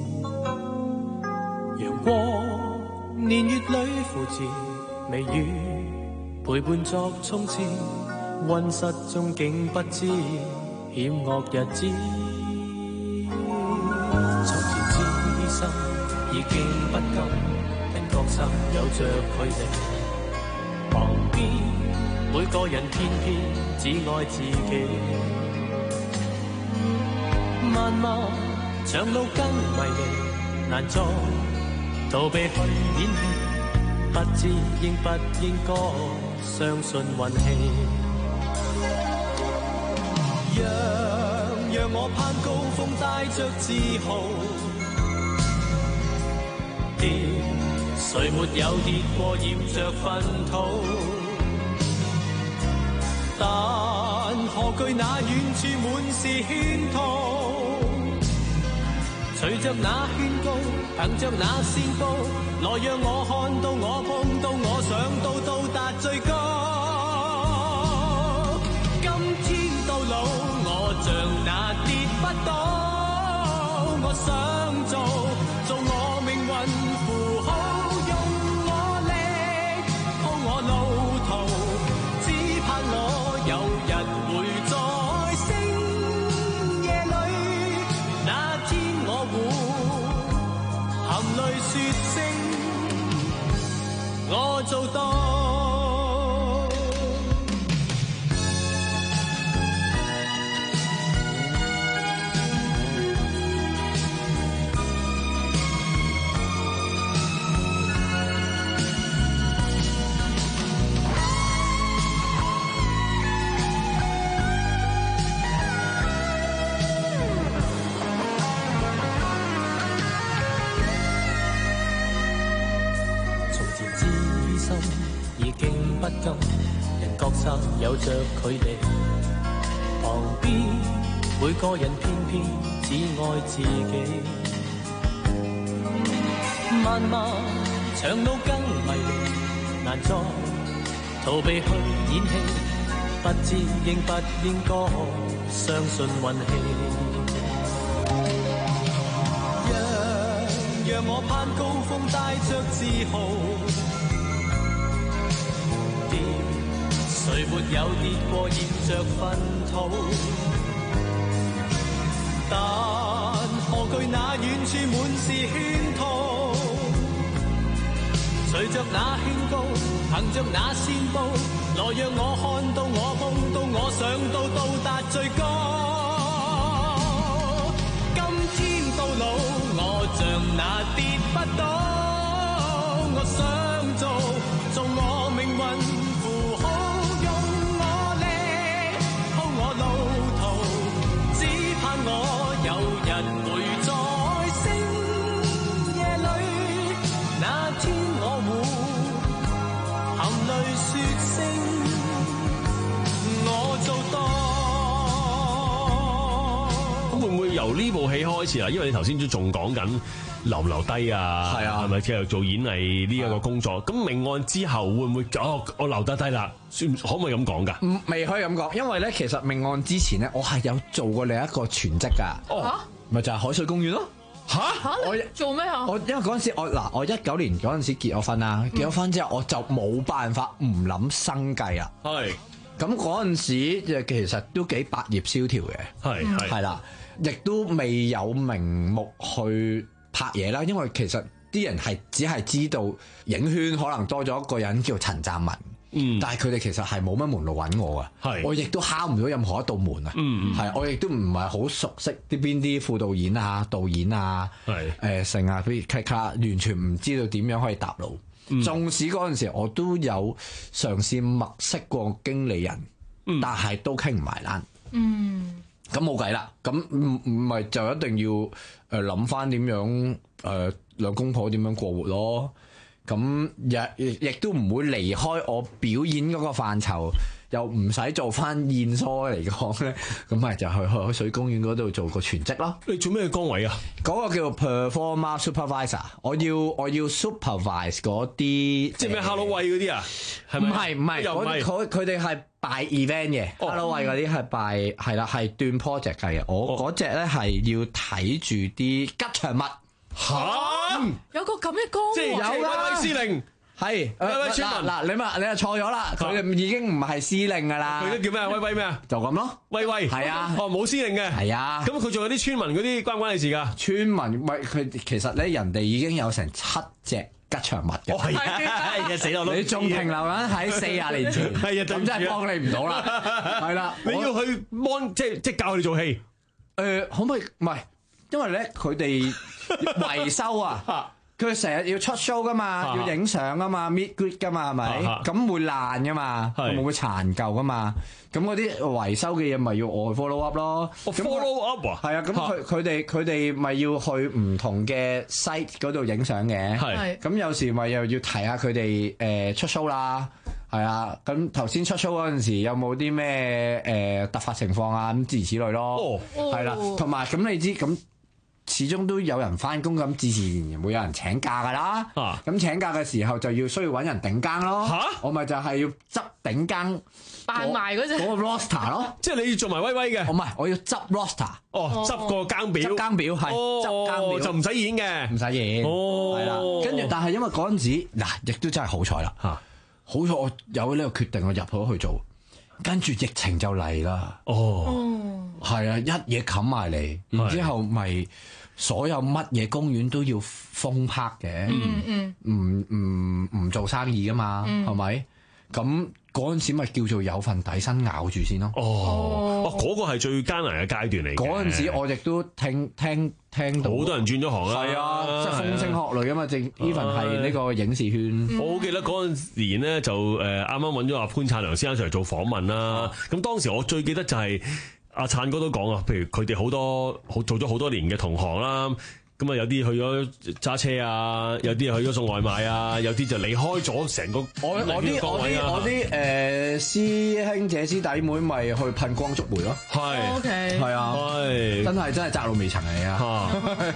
陽光年月裏扶持，微雨陪伴作衝刺。溫室中竟不知險惡日子。從前知心已經不甘，人各散有着距離。旁邊每個人偏偏只愛自己，漫漫長路更迷離，難再逃避去演戲，不知應不應該相信運氣。讓讓我攀高峰，帶着自豪，跌誰沒有跌過，染着糞土。但何懼那遠處滿是圈套，隨着那勸告，憑着那線報，來讓我看到，我碰到，我想到，到達最高。今天到老，我像那跌不倒，我想做做我命運符號，用我力鋪我路途，只盼我有日會在星夜裏，那天我會含淚說聲我做到。不甘，人各散有着距離，旁邊每個人偏偏只愛自己。漫漫長路更迷離，難再逃避去演戲，不知應不應該相信運氣。讓讓我攀高峰，帶着自豪，誰誰沒有跌過染着糞土？但何懼那遠處滿是圈套？隨着那勸告，憑着那線報，來讓我看到我碰到我想到到達最高。今天到老，我像那跌不倒，我想做做我命運符號，用我力鋪我路途，只盼我有人會在星夜裏，那天我會含淚說聲我做到。 咁會唔會由呢部戲開始啊？因為你頭先都仲講緊留唔留低啊？係啊，係咪繼續做演藝呢一個工作？咁命案之後會唔會哦？我留得低啦，算可唔可以咁講㗎？ 唔未可以咁講，因為咧其實命案之前咧，我係有做過另一個全職㗎。 哦， 咪就係海水公園咯。 嚇嚇！我做咩啊？ 我因為嗰陣時我嗱，我一九年嗰陣時結咗婚啦，結咗婚之後我就冇辦法唔諗生計啦。 係。 咁嗰陣時就其實都幾百業蕭條嘅。 係係。 係啦，亦都未有名目去拍嘢啦，因為其實啲人係只係知道影圈可能多咗一個人叫陳湛文。嗯，但係佢哋其實係冇乜門路揾我噶，係我亦都敲唔到任何一道門啊，嗯，係我亦都唔係好熟悉啲邊啲副導演啊、導演啊，係誒成啊，譬如卡卡，完全唔知道點樣可以搭路。嗯、縱使嗰陣時我都有嘗試物色過經理人，嗯、但係都傾唔埋欄。嗯，咁冇計啦，咁唔唔係就一定要誒諗翻點樣誒、呃、兩公婆點樣過活咯。咁亦亦都唔會離開我表演嗰個範疇，又唔使做翻燕梳嚟講咧，咁咪就去海水公園嗰度做個全職咯。 你做咩崗位啊？ 嗰個叫 performer supervisor， 我要我要 supervise 嗰啲，即係咩 Halloween 嗰啲啊？係咪？ 唔係唔係，佢佢哋係拜 event 嘅 Halloween 嗰啲係拜係啦，係斷 project 計嘅。我嗰隻咧係要睇住啲吉祥物。 嚇！ 有個咁嘅崗， 即係有啦，司令係威威村民嗱，你咪你又錯咗啦，佢哋已經唔係司令噶啦， 佢都叫咩啊？威威咩啊？ 就咁咯， 威威係啊， 哦冇司令嘅，係啊， 咁佢仲有啲村民嗰啲關唔關你事㗎？ 村民喂佢其實咧，人哋已經有成七隻吉祥物嘅， 係啊，死我！ 你仲停留緊喺四廿年前， 係啊， 咁真係幫你唔到啦，係啦， 你要去幫即係即係教佢哋做戲， 誒可唔可以唔係？因為咧佢哋維修啊，佢成日要出 show 噶嘛，要影相噶嘛 meet good 噶嘛，係咪？咁會爛噶嘛，會會殘舊噶嘛，咁嗰啲維修嘅嘢咪要我 follow up 咯。 follow up 啊？ 係啊，咁佢佢哋佢哋咪要去唔同嘅 site 嗰度影相嘅。係。咁有時咪又要提下佢哋誒出 show 啦。係啊，咁頭先出 show 嗰陣時有冇啲咩誒突發情況啊？咁諸如此類咯。哦。係啦，同埋咁你知咁。始終都有人翻工，咁自自然然會有人請假噶啦。咁、啊、請假嘅時候就要需要揾人頂更咯。啊、我咪就係要執頂更扮埋嗰隻嗰個 roster 咯。 即係你要做埋威威嘅。 我唔係，我要執 roster。 哦，執個更表。 執更表係執更表就唔使演嘅， 唔使演。哦，係啦。跟住，但係因為嗰陣時嗱，亦都真係好彩啦。嚇、啊，好彩我有呢個決定，我入咗去做。跟住疫情就嚟啦。哦，係啊，一嘢冚埋嚟，然之後咪所有乜嘢公園都要封拍嘅，嗯嗯，唔唔唔做生意噶嘛，係咪？咁嗰陣時咪叫做有份底薪咬住先咯。 哦，哦，嗰個係最艱難嘅階段嚟嘅。 嗰陣時我亦都聽聽聽到好多人轉咗行啦。係啊，即係風聲鶴唳啊嘛，正 even 係呢個影視圈。 我好記得嗰陣年咧，就誒啱啱揾咗阿潘燦良先生上嚟做訪問啦。咁當時我最記得就係阿燦哥都講啊，譬如佢哋好多好做咗好多年嘅同行啦。咁啊，有啲去咗揸車啊，有啲去咗送外賣啊，有啲就離開咗成個我我啲我啲我啲誒師兄姐師弟妹咪去噴光觸媒咯。 係 ，OK， 係啊，係真係真係窄路微塵嚟啊！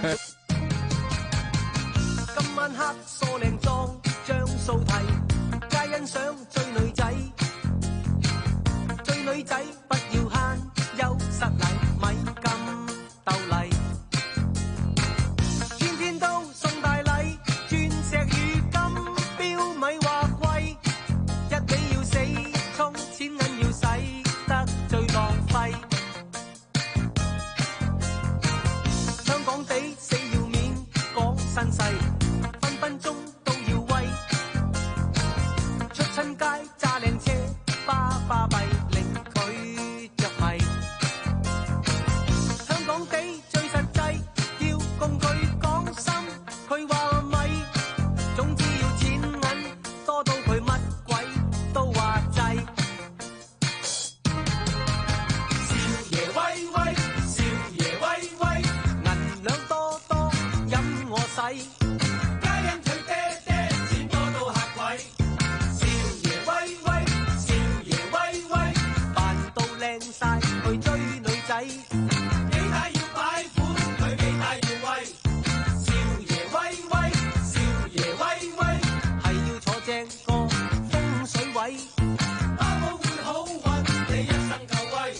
今晚黑梳靚妝，將素提，皆欣賞追女仔，追女仔不要慳，優失禮，咪咁鬥麗。錢身世，分分鐘都要威。出親街揸靚車，巴巴閉令佢着迷。香港地最實際，要共佢講心，佢話咪。總之要錢銀多到佢乜鬼都話制。少爺威威，少爺威威，銀兩多多任我使。皆因佢爹爹錢多到嚇鬼。少爺威威，少爺威威，扮到靚晒去追女仔。幾大要擺款，佢幾大要威。少爺威威，少爺威威，係要坐正個風水位。包保會好運，你一生夠威。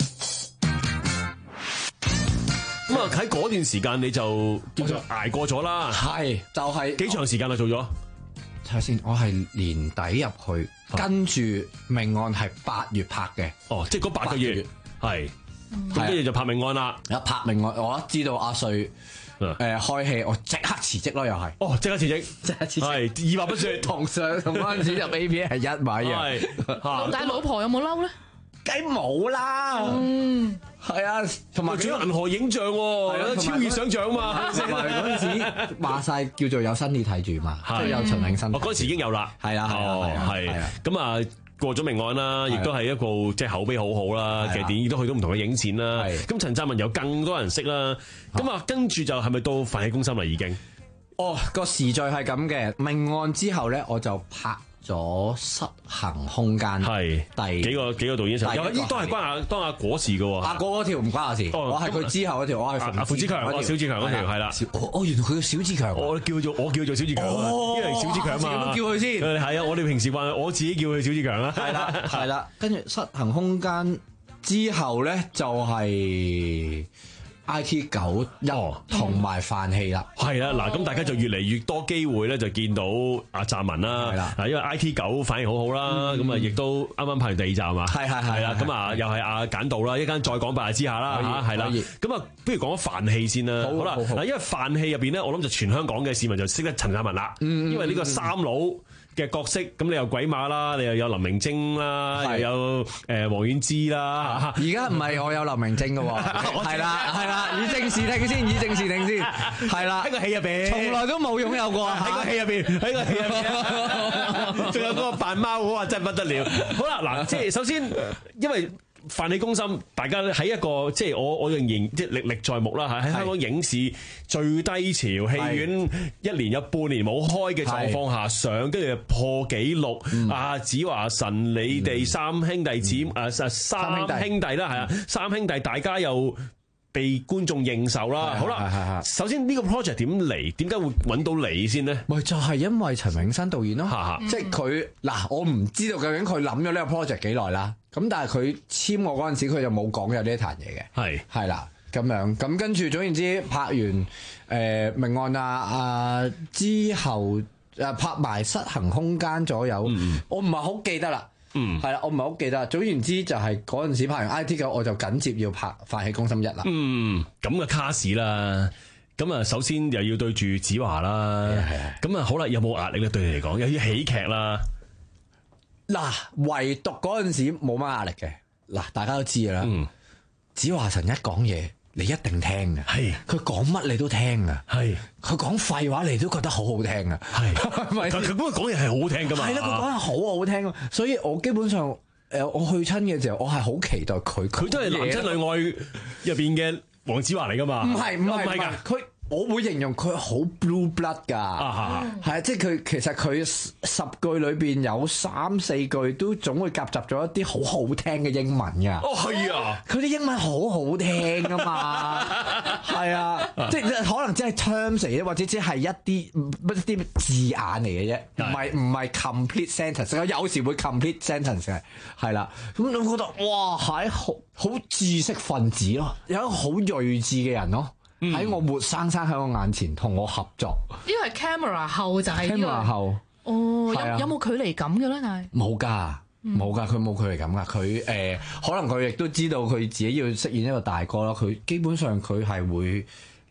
咁啊喺嗰段時間你就叫做捱過咗啦， 係就係幾長時間啊做咗？ 睇下先，我係年底入去，跟住命案係八月拍嘅。 哦，即係嗰八個月，係咁跟住就拍命案啦。 一拍命案，我一知道阿瑞誒開戲，我即刻辭職咯，又係。 哦，即刻辭職， 即刻辭職， 係二話不說， 同上同嗰陣時入 A P A 係一模一樣。 係， 但係老婆有冇嬲咧？ 梗冇啦。嗯，係啊，同埋仲有銀河影像喎，超越想像嘛。 同埋嗰陣時話晒叫做有新意睇住嘛，即係有秦永新。 我嗰陣時已經有啦。 係啊，係啊，係啊。 咁啊。過咗命案啦，亦都係一個即係口碑好好啦嘅電影，都去到唔同嘅影展啦。咁陳湛文有更多人識啦。咁啊，跟住就係咪到《飯戲攻心》啦？已經。 哦，個時序係咁嘅。命案之後咧，我就拍咗《失衡空間》。 係第幾個幾個導演上？有啲都係關阿當阿果事嘅喎。 阿果嗰條唔關我事，我係佢之後嗰條，我係阿傅子強，我小志強嗰條係啦。 哦，原來佢叫小志強， 我叫做我叫做小志強啊，因為小志強嘛。 咁叫佢先。 係啊，我哋平時話我自己叫佢小志強啦。 係啦，係啦。跟住《失衡空間》之後咧，就係 I T 九一同埋飯戲啦。 係啦，嗱，咁大家就越嚟越多機會咧，就見到阿湛文啦。係啦，因為 I T 九反應好好啦，咁啊，亦都啱啱拍完第二集啊。 係係係啦，咁啊，又係阿簡導啦，一間再講白日之下啦嚇，係啦。咁啊，不如講飯戲先啦。好啦，嗱，因為飯戲入邊咧，我諗就全香港嘅市民就識得陳湛文啦。因為呢個三佬嘅角色，咁你又鬼馬啦，你又有林明禎啦，又有誒黃婉芝啦。 而家唔係我有林明禎嘅喎，係啦係啦，以正視聽先，以正視聽先，係啦。 喺個戲入邊， 從來都冇擁有過。 喺個戲入邊，喺個戲入邊，仲有嗰個扮貓嗰個真係不得了。好啦，嗱，即係首先，因為飯戲攻心，大家喺一個即係我我仍然即係歷歷在目啦嚇，喺香港影視最低潮，戲院一年有半年冇開嘅狀況下上，跟住破紀錄。阿子華神，你哋三兄弟姊誒三兄弟啦，係啊，三兄弟大家又被觀眾認受啦。好啦，首先呢個 project 點嚟？點解會揾到你先呢？ 咪就係因為陳永新導演咯，即係佢嗱，我唔知道究竟佢諗咗呢個 project 幾耐啦。咁但係佢簽我嗰陣時，佢就冇講有呢一壇嘢嘅。係係啦，咁樣咁跟住總言之，拍完誒、呃、命案啊啊之後誒拍埋失衡空間左右，嗯、我唔係好記得啦。嗯，係啦，我唔係好記得。總言之就係嗰陣時拍完 I T 九，我就緊接要拍飯戲攻心一啦。 嗯，咁嘅卡士啦。咁啊，首先又要對住子華啦。係啊。咁啊，好啦，有冇壓力咧？對你嚟講，有啲喜劇啦。 嗱，唯獨嗰陣時冇乜壓力嘅。嗱，大家都知噶啦。嗯。子華神一講嘢，你一定聽嘅。係。佢講乜你都聽噶。係。佢講廢話，你都覺得好好聽噶。係。佢佢嗰個講嘢係好好聽噶嘛。 係啦，佢講嘢好好聽，所以我基本上誒，我去親嘅時候，我係好期待佢。佢都係男親女愛入邊嘅黃子華嚟噶嘛？ 唔係唔係唔係㗎，佢。我會形容佢好 blue blood 㗎，係啊，即係佢其實佢十句裏邊有三四句都總會夾雜咗一啲好好聽嘅英文㗎。 哦，係啊， 佢啲英文好好聽㗎嘛，係啊，即係可能只係 terms 嚟嘅，或者只係一啲一啲字眼嚟嘅啫，唔係唔係 complete sentence。我有時會 complete sentence 嘅，係啦。咁你覺得哇，係好好知識分子咯，有一個好睿智嘅人咯。喺我活生生喺我眼前同我合作， 呢個係 camera 後就係 camera 後哦，有有冇距離感嘅咧？但係冇噶，冇噶，佢冇距離感噶。佢誒、呃，可能佢亦都知道佢自己要飾演一個大哥啦。佢基本上佢係會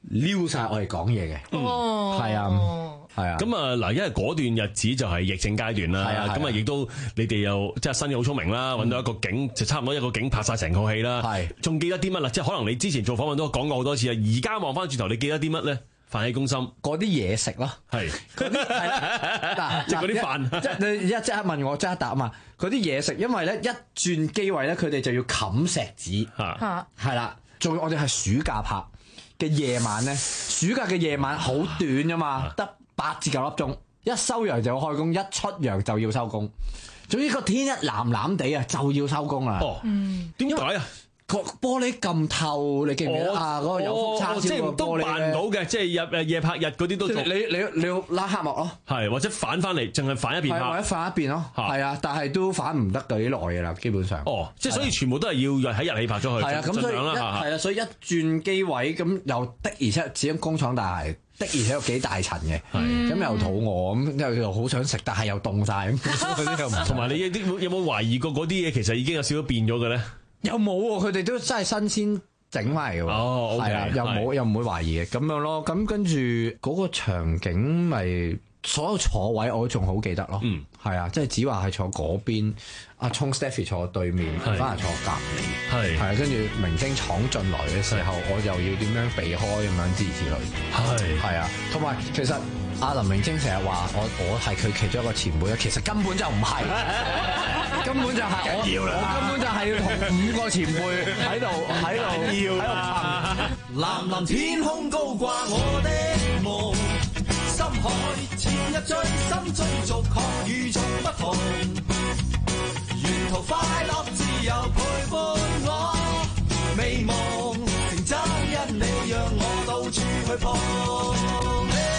撩晒我哋講嘢嘅。 哦， 係啊。係啊， 咁啊嗱，因為嗰段日子就係疫症階段啦，咁啊亦都你哋又即係新嘅好聰明啦，揾到一個景就差唔多一個景拍晒成套戲啦。係，仲記得啲乜啦？即係可能你之前做訪問都講過好多次啊，而家望翻轉頭，你記得啲乜咧？飯戲攻心嗰啲嘢食咯， 係嗰啲係啦，嗱， 即係嗰啲飯， 即係你一即刻問我即刻答啊嘛。嗰啲嘢食，因為咧一轉機位咧，佢哋就要冚石子嚇，係啦，仲我哋係暑假拍嘅夜晚咧，暑假嘅夜晚好短㗎嘛，得八至九粒鐘，一收陽就要開工，一出陽就要收工。總之個天一藍藍地啊，就要收工啦。 哦，點解啊？ 個玻璃咁透，你記唔記得啊？嗰個有幅叉燒即係都扮唔到嘅，即係日誒夜拍日嗰啲都做。 你你你要拉黑幕咯， 係或者反翻嚟，淨係反一邊拍， 或者反一邊咯，係啊，但係都反唔得幾耐嘅啦，基本上。 哦，即係所以全部都係要喺日戲拍咗去， 係啊，咁所以係啊，所以一轉機位咁又的，而且始終工廠大廈。的而且有幾大層嘅，咁又肚餓，咁又又好想食，但係又凍晒咁。 同埋你有啲有冇懷疑過嗰啲嘢其實已經有少少變咗嘅咧？ 又冇喎，佢哋都真係新鮮整埋嘅喎。 哦，係啊， 又冇又唔會懷疑嘅咁樣咯。咁跟住嗰個場景咪所有坐位我都仲好記得咯。嗯，係啊，即係只話係坐嗰邊，阿聰 Stephy 坐對面，翻嚟坐隔離。係係，跟住明星闖進來嘅時候，我又要點樣避開咁樣諸如此類。係係啊，同埋其實阿林明晶成日話我我係佢其中一個前輩，其實根本就唔係，根本就係我我根本就係要同五個前輩喺度喺度喺度拍。 藍藍天空高掛我的夢，深海潛入最深追逐，確與眾不同。沿途快樂自由陪伴我，美夢成真因你讓我到處去碰。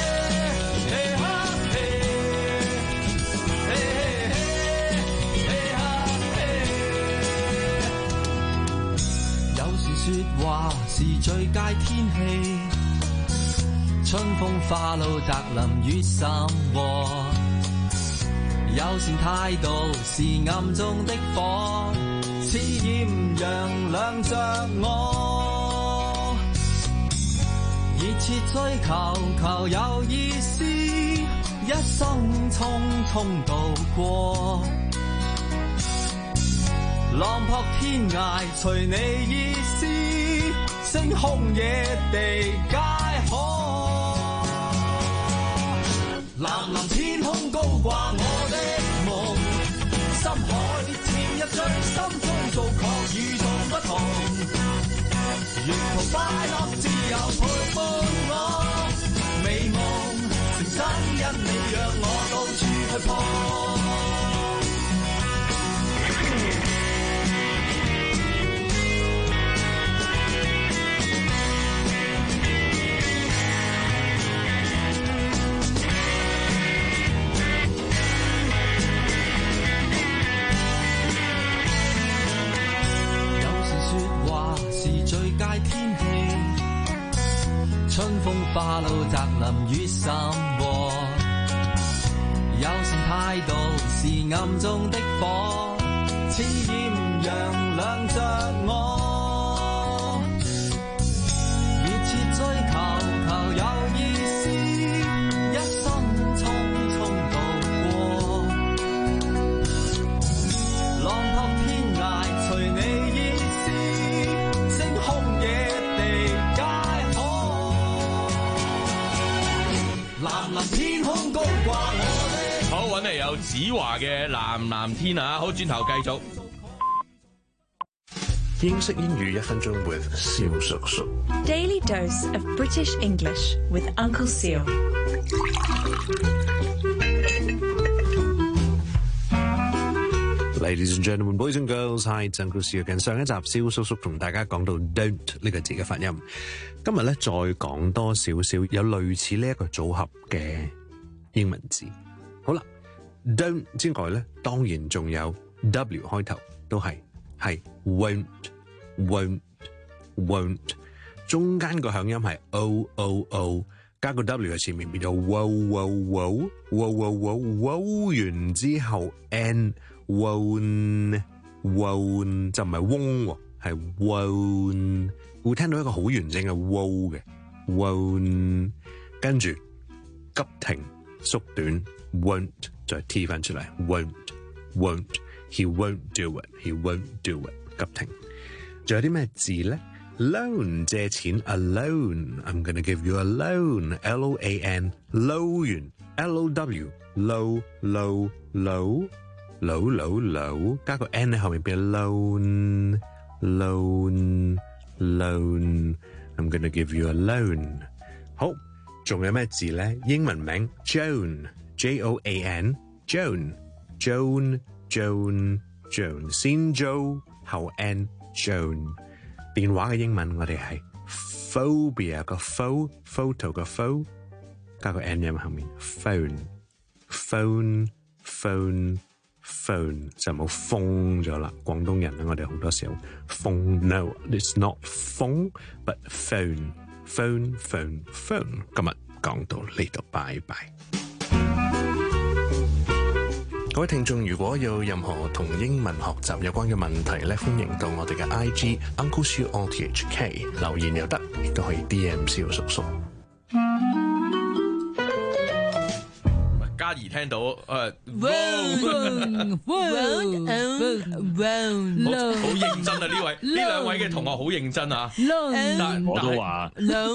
有時說話是最佳天氣，春風化露特林雨甚和。友善態度是暗中的火，似豔陽亮着我。熱切追求求有意思，一生匆匆度過。浪撲天涯隨你意思，星空野地皆可。藍藍天空高掛我的夢，深海潛入最深中做確與眾不同。沿途快樂自由陪伴我，美夢成真因你讓我到處去碰。天氣春風化露特林雨甚和，友善態度是暗中的火，似豔陽亮着我。熱切追求求有意思，一生匆匆度過。浪撲天涯隨你意思，星空野地皆可。藍藍天空高掛我的。 好，揾嚟有子華嘅藍藍天啊！好，轉頭繼續。 英式英語一分鐘 with 蕭叔叔。 Daily dose of British English with Uncle Seal。 Ladies and gentlemen, boys and girls, hi, it's Uncle Seal again。上一集蕭叔叔同大家講到 don't 呢個字嘅發音，今日咧再講多少少有類似呢一個組合嘅英文字。好啦 ，don't 之外咧，當然仲有 W 開頭，都係係 won't won't won't， 中間個響音係 o o o， 加個 W 喺前面變咗 wo wo wo wo wo wo wo， 完之後 n won't won't 就唔係嗡喎，係 won't， 會聽到一個好完整嘅 wo 嘅。 won't， 跟住急停縮短 won't 再 T 翻出嚟 won't won't he won't do it he won't do it 急停。仲有啲咩字咧 ？loan 借錢 a loan I'm gonna give you a loan L O A N low 完 L O W low low low low low low 加個 n 喺後面變 loan loan loan I'm gonna give you a loan。 好，仲有咩字咧？英文名 Joan J O A N Joan Joan Joan Joan 先 Jo 後 N Joan。 電話嘅英文我哋係 phobia 個 pho photo 個 pho 加個 n 音後面 phone phone phone phone 就冇封咗啦。廣東人咧，我哋好多時候封 no it's not phone but phone phone phone phone。 今日講到呢度，拜拜。各位聽眾，如果有任何同英文學習有關嘅問題咧，歡迎到我哋嘅 I G Uncle Siu O T H K 留言又得，亦都可以 D M 蕭叔叔。 嘉怡聽到誒，好好認真啊！呢位呢兩位嘅同學好認真啊！但我都話，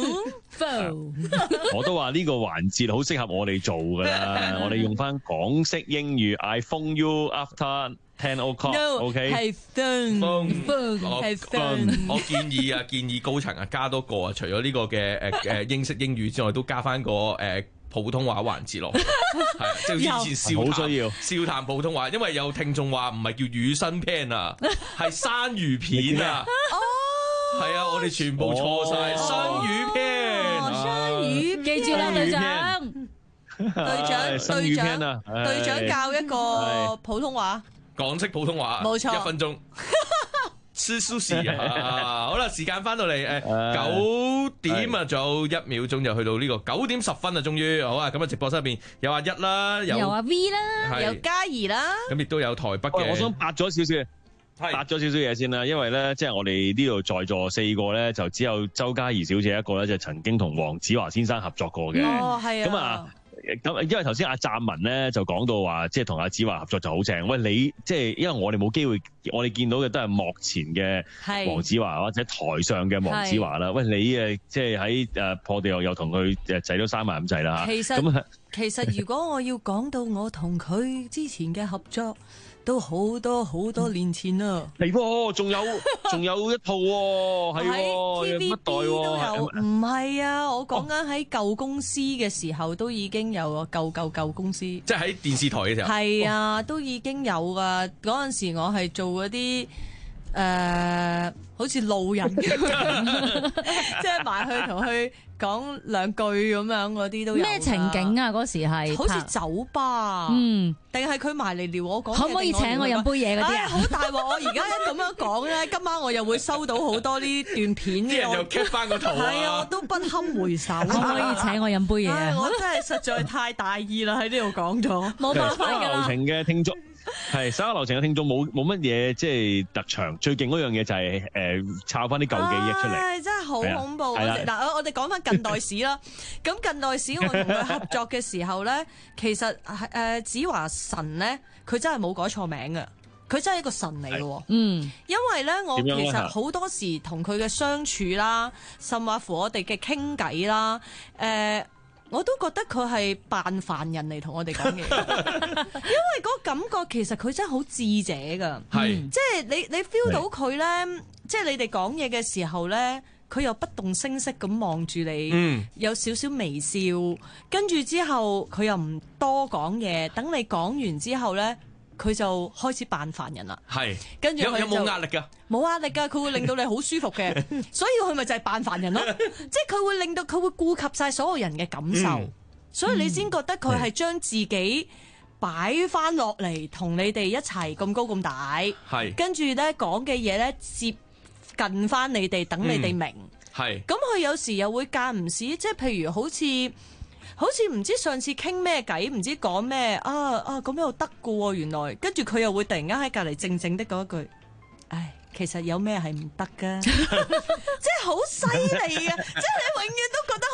我都話呢個環節好適合我哋做㗎啦。我哋用翻港式英語 ，I phone you after ten o'clock，OK？ 係 phone phone 係 phone。 我建議啊，建議高層啊，加多個啊，除咗呢個嘅誒誒英式英語之外，都加翻個誒普通話環節落去，係即係以前笑談，好需要笑談普通話，因為有聽眾話唔係叫魚生 pan 啊，係生魚片啊，係啊，我哋全部錯晒，生魚 pan， 生魚，記住啦，隊長，隊長，隊長，隊長教一個普通話， 港式普通話， 冇錯， 一分鐘。吃 sushi 啊！好啦，時間翻到嚟誒九點啊，仲有一秒鐘就去到呢個九點十分啊，終於好啊！咁啊，直播室入邊有阿一啦，有阿 V 啦，有嘉怡啦， 咁亦都有台北嘅。 我想八咗少少，八咗少少嘢先啦，因為咧，即係我哋呢度在座四個咧，就只有周嘉怡小姐一個咧，就曾經同黃子華先生合作過嘅。 哦，係啊。咁啊。 咁，因為頭先阿湛文咧就講到話，即係同阿子華合作就好正。喂，你即係因為我哋冇機會，我哋見到嘅都係幕前嘅黃子華或者台上嘅黃子華啦。喂，你誒即係喺誒破地又又同佢誒仔都生埋咁滯啦。 其實咁其實如果我要講到我同佢之前嘅合作，都好多好多年前啦。 嚟喎，仲有仲有一套喎，係喎， T V B 都有。 乜唔係啊，我講緊喺舊公司嘅時候都已經有啊，舊舊舊公司。即係喺電視台嘅時候。 係啊，都已經有噶。嗰陣時我係做嗰啲誒，好似路人咁樣，即係埋去同佢講兩句咁樣嗰啲都有。 咩情景啊？嗰時係好似酒吧， 嗯， 定係佢埋嚟撩我講？ 可唔可以請我飲杯嘢嗰啲啊？ 好大鑊！我而家一咁樣講咧，今晚我又會收到好多呢段片嘅。 啲人又 cap 翻個圖啊！ 係啊，我都不堪回首。 可唔可以請我飲杯嘢啊？ 我真係實在太大意啦！喺呢度講咗，冇辦法㗎啦。 流程嘅聽眾。係稍後流程嘅聽眾冇冇乜嘢即係特長，最勁嗰樣嘢就係誒抄翻啲舊記憶出嚟。 唉，真係好恐怖！嗱，我我哋講翻近代史啦。咁近代史我同佢合作嘅時候咧，其實誒子華神咧，佢真係冇改錯名嘅，佢真係一個神嚟嘅。嗯，因為咧我其實好多時同佢嘅相處啦，甚或乎我哋嘅傾偈啦，誒、呃。我都覺得佢係扮凡人嚟同我哋講嘢，因為嗰個感覺其實佢真係好智者㗎， 係即係你你 feel 到佢咧，即係你哋講嘢嘅時候咧，佢又不動聲色咁望住你，嗯、有少少微笑，跟住之後佢又唔多講嘢，等你講完之後咧。佢就開始扮凡人啦， 係， 跟住有有冇壓力㗎？ 冇壓力㗎，佢會令到你好舒服嘅，所以佢咪就係扮凡人咯，即係佢會令到佢會顧及晒所有人嘅感受，嗯、所以你先覺得佢係將自己擺翻落嚟同你哋一齊咁高咁大，係，跟住咧講嘅嘢咧接近翻你哋，等你哋明，係、嗯，咁佢有時又會間唔時，即係譬如好似。好似唔知上次傾咩偈，唔知講咩啊啊咁又得㗎喎，原來跟住佢又會突然間喺隔離靜靜的講一句，唉，其實有咩係唔得㗎，即係好犀利啊！即係你永遠都覺得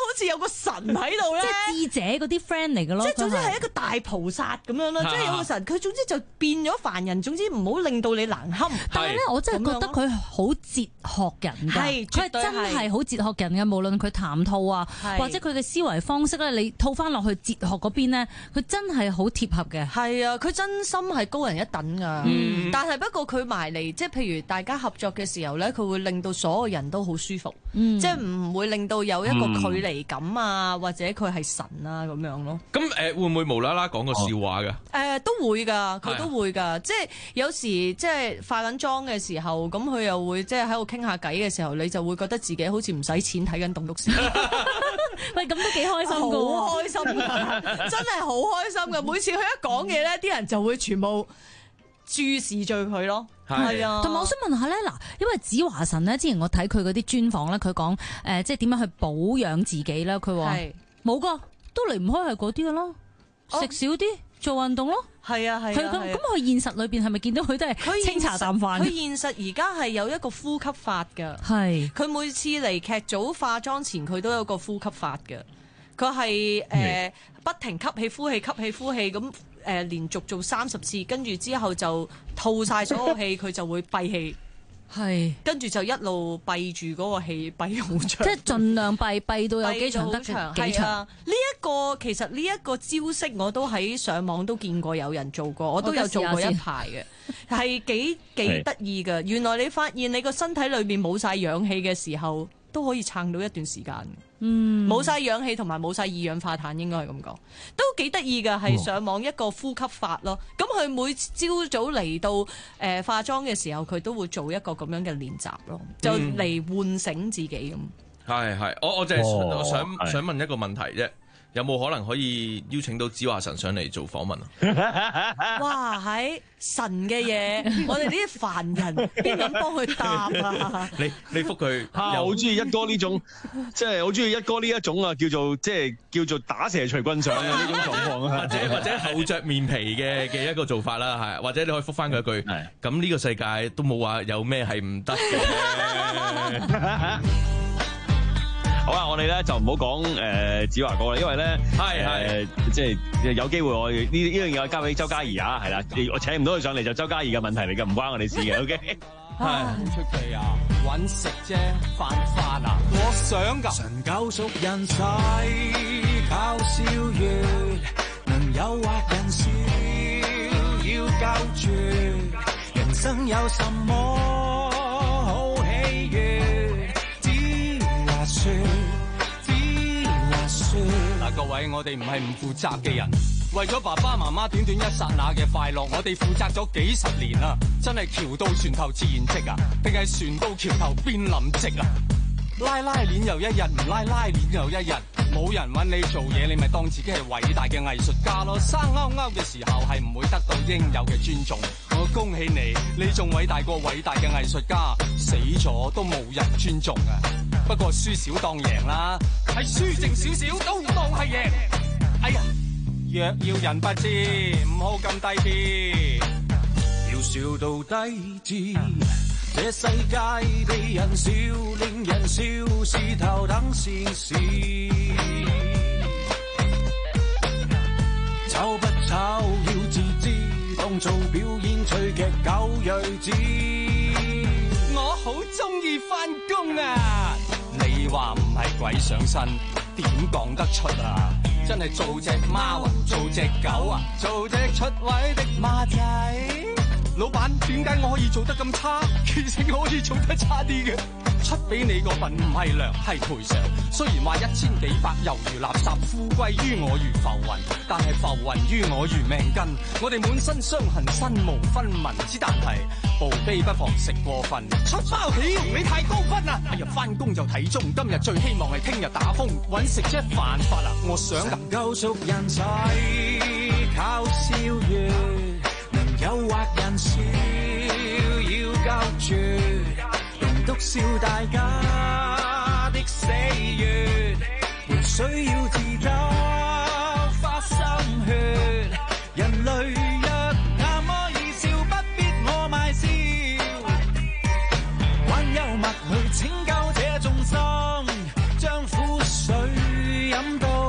喺度咧， 即係智者嗰啲 friend 嚟嘅咯。 即係總之係一個大菩薩咁樣咯，即係有個神，佢總之就變咗凡人，總之唔好令到你難堪。 但係咧，我真係覺得佢好哲學人㗎，佢係真係好哲學人嘅。無論佢談吐啊，或者佢嘅思維方式咧，你套翻落去哲學嗰邊咧，佢真係好貼合嘅。 係啊，佢真心係高人一等㗎。嗯、但係不過佢埋嚟，即係譬如大家合作嘅時候咧，佢會令到所有人都好舒服，嗯、即係唔會令到有一個距離感啊，嗯、或者佢係神啊咁樣咯。 咁誒、呃、會唔會無啦啦講個笑話㗎？誒、 哦呃、都會㗎，佢都會㗎。啊、即係有時即係化緊妝嘅時候，咁佢又會即係喺度傾下偈嘅時候，你就會覺得自己好似唔使錢睇緊棟篤笑。 喂，咁都幾開心㗎， 好開心㗎，真係好開心㗎。每次佢一講嘢咧，啲人就會全部注視住佢咯。係啊， 同埋我想問下咧，嗱，因為子華神咧，之前我睇佢嗰啲專訪咧，佢講誒，即係點樣去保養自己咧？佢話冇㗎，都離唔開係嗰啲㗎咯，食少啲，做運動咯。 係啊係啊， 咁咁佢現實裏邊係咪見到佢都係清茶淡飯？ 佢現實而家係有一個呼吸法㗎。係，佢每次嚟劇組化妝前，佢都有個呼吸法㗎。佢係誒不停吸氣呼氣吸氣呼氣咁誒、呃、連續做三十次，跟住之後就吐晒所有氣，佢就會閉氣。係，跟住就一路閉住嗰個氣，閉好長， 即係盡量閉閉到有幾長得長幾長。 呢一個其實呢一個招式我都喺上網都見過有人做過，我都有做過一排嘅，係幾幾得意㗎。原來你發現你個身體裏面冇晒氧氣嘅時候，都可以撐到一段時間。嗯，冇晒氧氣同埋冇晒二氧化碳，應該係咁講，都幾得意㗎。係上網一個呼吸法咯。咁佢每朝早嚟到誒、呃、化妝嘅時候，佢都會做一個咁樣嘅練習咯，就嚟喚醒自己咁。 係係、嗯，我我就係、 哦、 我想想問一個問題啫。有冇可能可以邀請到子華神上嚟做訪問啊？ 哇！喺神嘅嘢，我哋呢啲凡人邊敢幫佢答啊？ 你你覆佢， 好中意一哥呢種，即係好中意一哥呢一種啊，叫做即係叫做打蛇隨棍上嘅呢種狀況啊， 或者或者厚着面皮嘅嘅一個做法啦，係或者你可以覆返佢一句，咁呢個世界都冇話有咩係唔得嘅。 好啦，我哋咧就唔好講誒子華哥啦，因為咧係係即係有機會我呢呢樣嘢交俾周嘉怡啊，係啦，我請唔到佢上嚟就周嘉怡嘅問題嚟嘅，唔關我哋事嘅。O K， 係出奇啊，揾食啫，犯法啊，我想㗎。神救贖人世，靠笑月，能誘惑人笑，要救絕。人生有什麼好喜悅？嗱，各位，我哋唔係唔負責嘅人，為咗爸爸媽媽短短一剎那嘅快樂，我哋負責咗幾十年啦，真係橋到船頭自然直啊，定係船到橋頭變林直啊？拉拉鏈又一日，唔拉拉鏈又一日，冇人揾你做嘢，你咪當自己係偉大嘅藝術家咯。生勾勾嘅時候係唔會得到應有嘅尊重，我恭喜你，你仲偉大過偉大嘅藝術家，死咗都冇人尊重啊！不過輸少當贏啦，係輸剩少少都當係贏。哎呀，若要人不知，唔好咁低 B， 要笑到低智。這世界被人笑，令人笑是頭等善事。醜不醜要自知，當做表演趣劇狗睿智。我好鍾意返工啊！你話唔係鬼上身，點講得出啊？真係做隻貓啊，做隻狗啊，做隻出位的馬仔。老闆，點解我可以做得咁差？其實我可以做得差啲嘅。出俾你嗰份唔係糧，係賠償。雖然話一千幾百猶如垃圾，富貴於我如浮雲，但係浮雲於我如命根。我哋滿身傷痕，身無分文，之但係暴卑不妨食過分。出包起用你太高分啦！哎呀，翻工就睇鐘，今日最希望係聽日打風揾食啫，犯法啊！我想能救贖人世，靠笑月。誘惑人笑，要救絕，用篤笑大家的死穴，沒需要自嘲花心血，人類若那麼易笑，不必我賣笑，玩幽默去拯救這眾生，將苦水飲到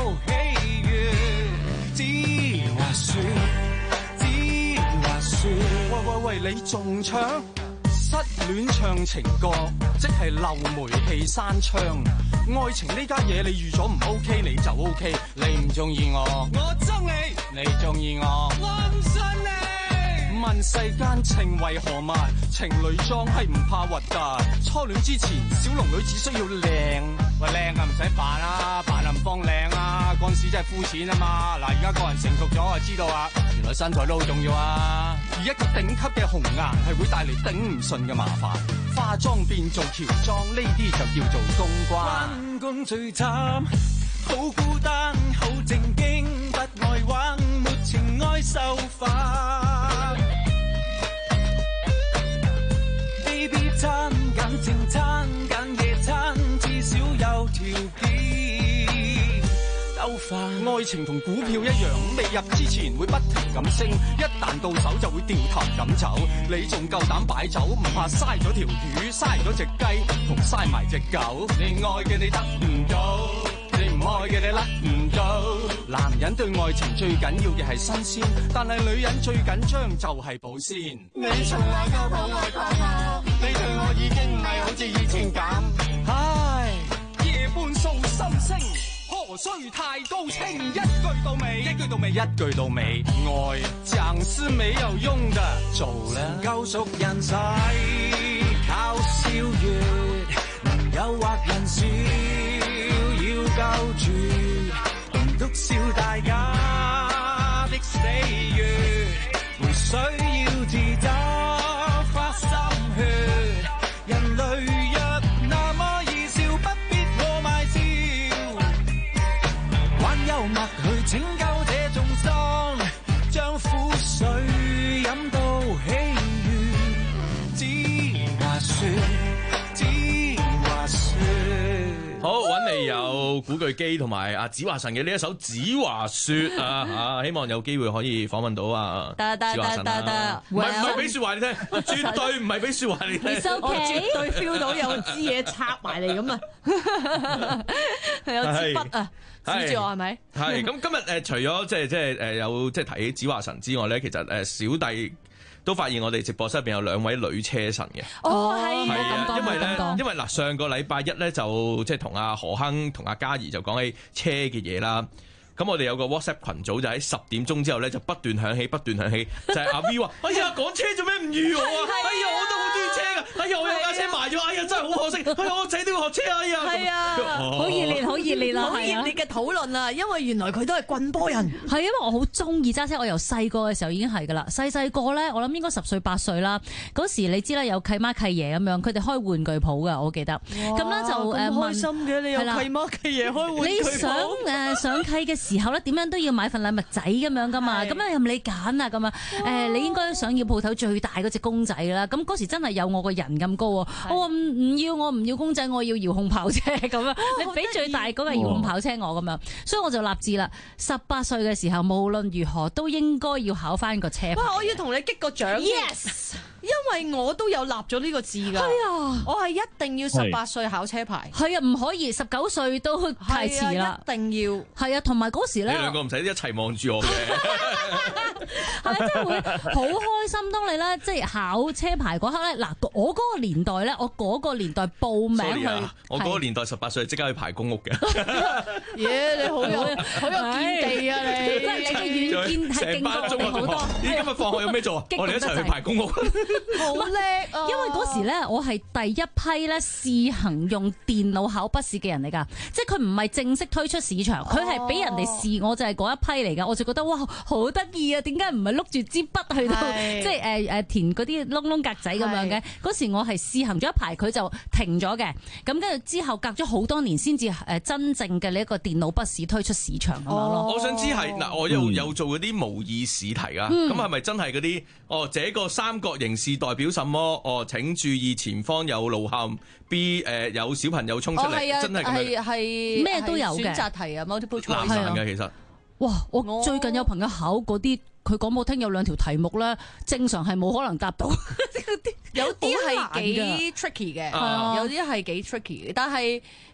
為你中槍，失戀唱情歌，即係漏煤氣閂窗。愛情呢家嘢你預咗唔 OK 你就 OK， 你唔中意我，我憎你，你中意我，我唔信你。問世間情為何物？情侶裝係唔怕核突。初戀之前，小龍女只需要靚。喂，靚啊唔使扮啦，扮林芳靚啊，嗰陣時真係膚淺啊嘛。嗱，而家個人成熟咗就知道啊，原來身材都好重要啊。而一個頂級嘅紅顏係會帶嚟頂唔順嘅麻煩。化妝變做喬裝，呢啲就叫做公關。翻工最慘，好孤單，好正經，不愛玩，沒情愛受罰。Baby 餐揀正餐，揀夜餐，至少有條件。鬥快，愛情同股票一樣，未入之前會不停咁升，一旦到手就會掉頭咁走。你仲夠膽擺酒，唔怕嘥咗條魚，嘥咗隻雞，同嘥埋隻狗。你愛嘅你得唔到，你唔愛嘅你甩唔到。男人對愛情最緊要嘅係新鮮，但係女人最緊張就係保鮮。你從來都冇愛過我，你對我已經唔係好似以前咁。唉，夜半訴心聲，何須太高清？一句到尾，一句到尾，一句到尾。愛講是沒有用的，做啦。夠熟人世，靠笑月，能誘惑人笑，要夠絕，棟篤笑大家的死穴，沒需要自責發心血，人類若那麼易笑，不必我賣笑，玩幽默去拯救這眾生，將苦水飲到喜悅，只話說，只話說。 好，揾嚟有古巨基同埋阿子華神嘅呢一首《子華說》啊，啊，希望有機會可以訪問到啊， 得得得得得， 唔係唔係俾說話你聽，絕對唔係俾說話你聽， 我絕對 feel 到有支嘢插埋嚟咁啊，有支筆啊，指住我係咪？ 係咁今日誒，除咗即係即係誒有即係提起子華神之外咧，其實誒小弟都發現我哋直播室入邊有兩位女車神嘅。 哦，係啊，因為咧，因為嗱上個禮拜一咧就即係同阿何鏗同阿嘉怡就講起車嘅嘢啦。咁我哋有個 WhatsApp 群組就喺十點鐘之後咧就不斷響起，不斷響起，就係、是、阿 V 話：哎呀，講車做咩唔預我啊？哎呀，我都好中意車噶，哎呀，我有架車賣咗，哎呀，真係好可惜，哎呀，我仔都要學車啊，哎呀， 係啊， 好熱烈，好熱烈啦， 好熱烈嘅討論啊！因為原來佢都係棍波人， 係因為我好中意揸車，我由細個嘅時候已經係噶啦，細細個咧，我諗應該十歲八歲啦，嗰時你知啦，有契媽契爺咁樣，佢哋開玩具鋪噶，我記得，咁咧就誒開心嘅，你有契媽契爺開玩具鋪， 你想誒上契嘅時候咧，點樣都要買份禮物仔咁樣噶嘛，咁啊任你揀啊咁啊，誒你應該想要鋪頭最大嗰隻公仔啦，咁嗰時真係有我個人咁高喎，我話唔唔要，我唔要公仔，我要遙控跑車咁樣，你俾最大嗰個遙控跑車我咁樣，所以我就立志啦，十八歲嘅時候無論如何都應該要考翻個車牌。 哇！我要同你擊個掌 ，yes， 因為我都有立咗呢個字㗎，係啊，我係一定要十八歲考車牌， 係啊，唔可以十九歲都太遲啦， 一定要係啊，同埋嗰時咧， 你兩個唔使一齊望住我嘅， 係咪真係會好開心？當你咧即係考車牌嗰刻咧，嗱，我嗰個年代咧，我嗰個年代報名去， 啊、我嗰個年代十八歲即刻去排公屋嘅， 耶！你好有好有見地啊你， 你嘅遠見係勁過我哋好多。 咦？今日放學有咩做啊？我哋一齊去排公屋， 好叻啊！ 因為嗰時咧，我係第一批咧試行用電腦考筆試嘅人嚟㗎，即係佢唔係正式推出市場，佢係俾人哋試，我就係嗰一批嚟㗎，我就覺得哇，好得意啊！點解唔係碌住支筆去到即係誒誒填嗰啲窿窿格仔咁樣嘅？嗰時我係試行咗一排，佢就停咗嘅。咁跟住之後隔咗好多年先至誒真正嘅呢一個電腦筆試推出市場咁樣咯。 我想知係嗱，我又有做嗰啲模擬試題啊，咁係咪真係嗰啲哦？這個三角形是代表什麼？哦，請注意前方有路陷。B 誒有小朋友衝出嚟，真係咁樣， 係咩都有嘅選擇題啊 ，multiple choice 難嘅其實。 哇！我最近有朋友考嗰啲，佢講冇聽有兩條題目咧，正常係冇可能答到。 有啲係幾 tricky 嘅，有啲係幾 tricky 嘅，但係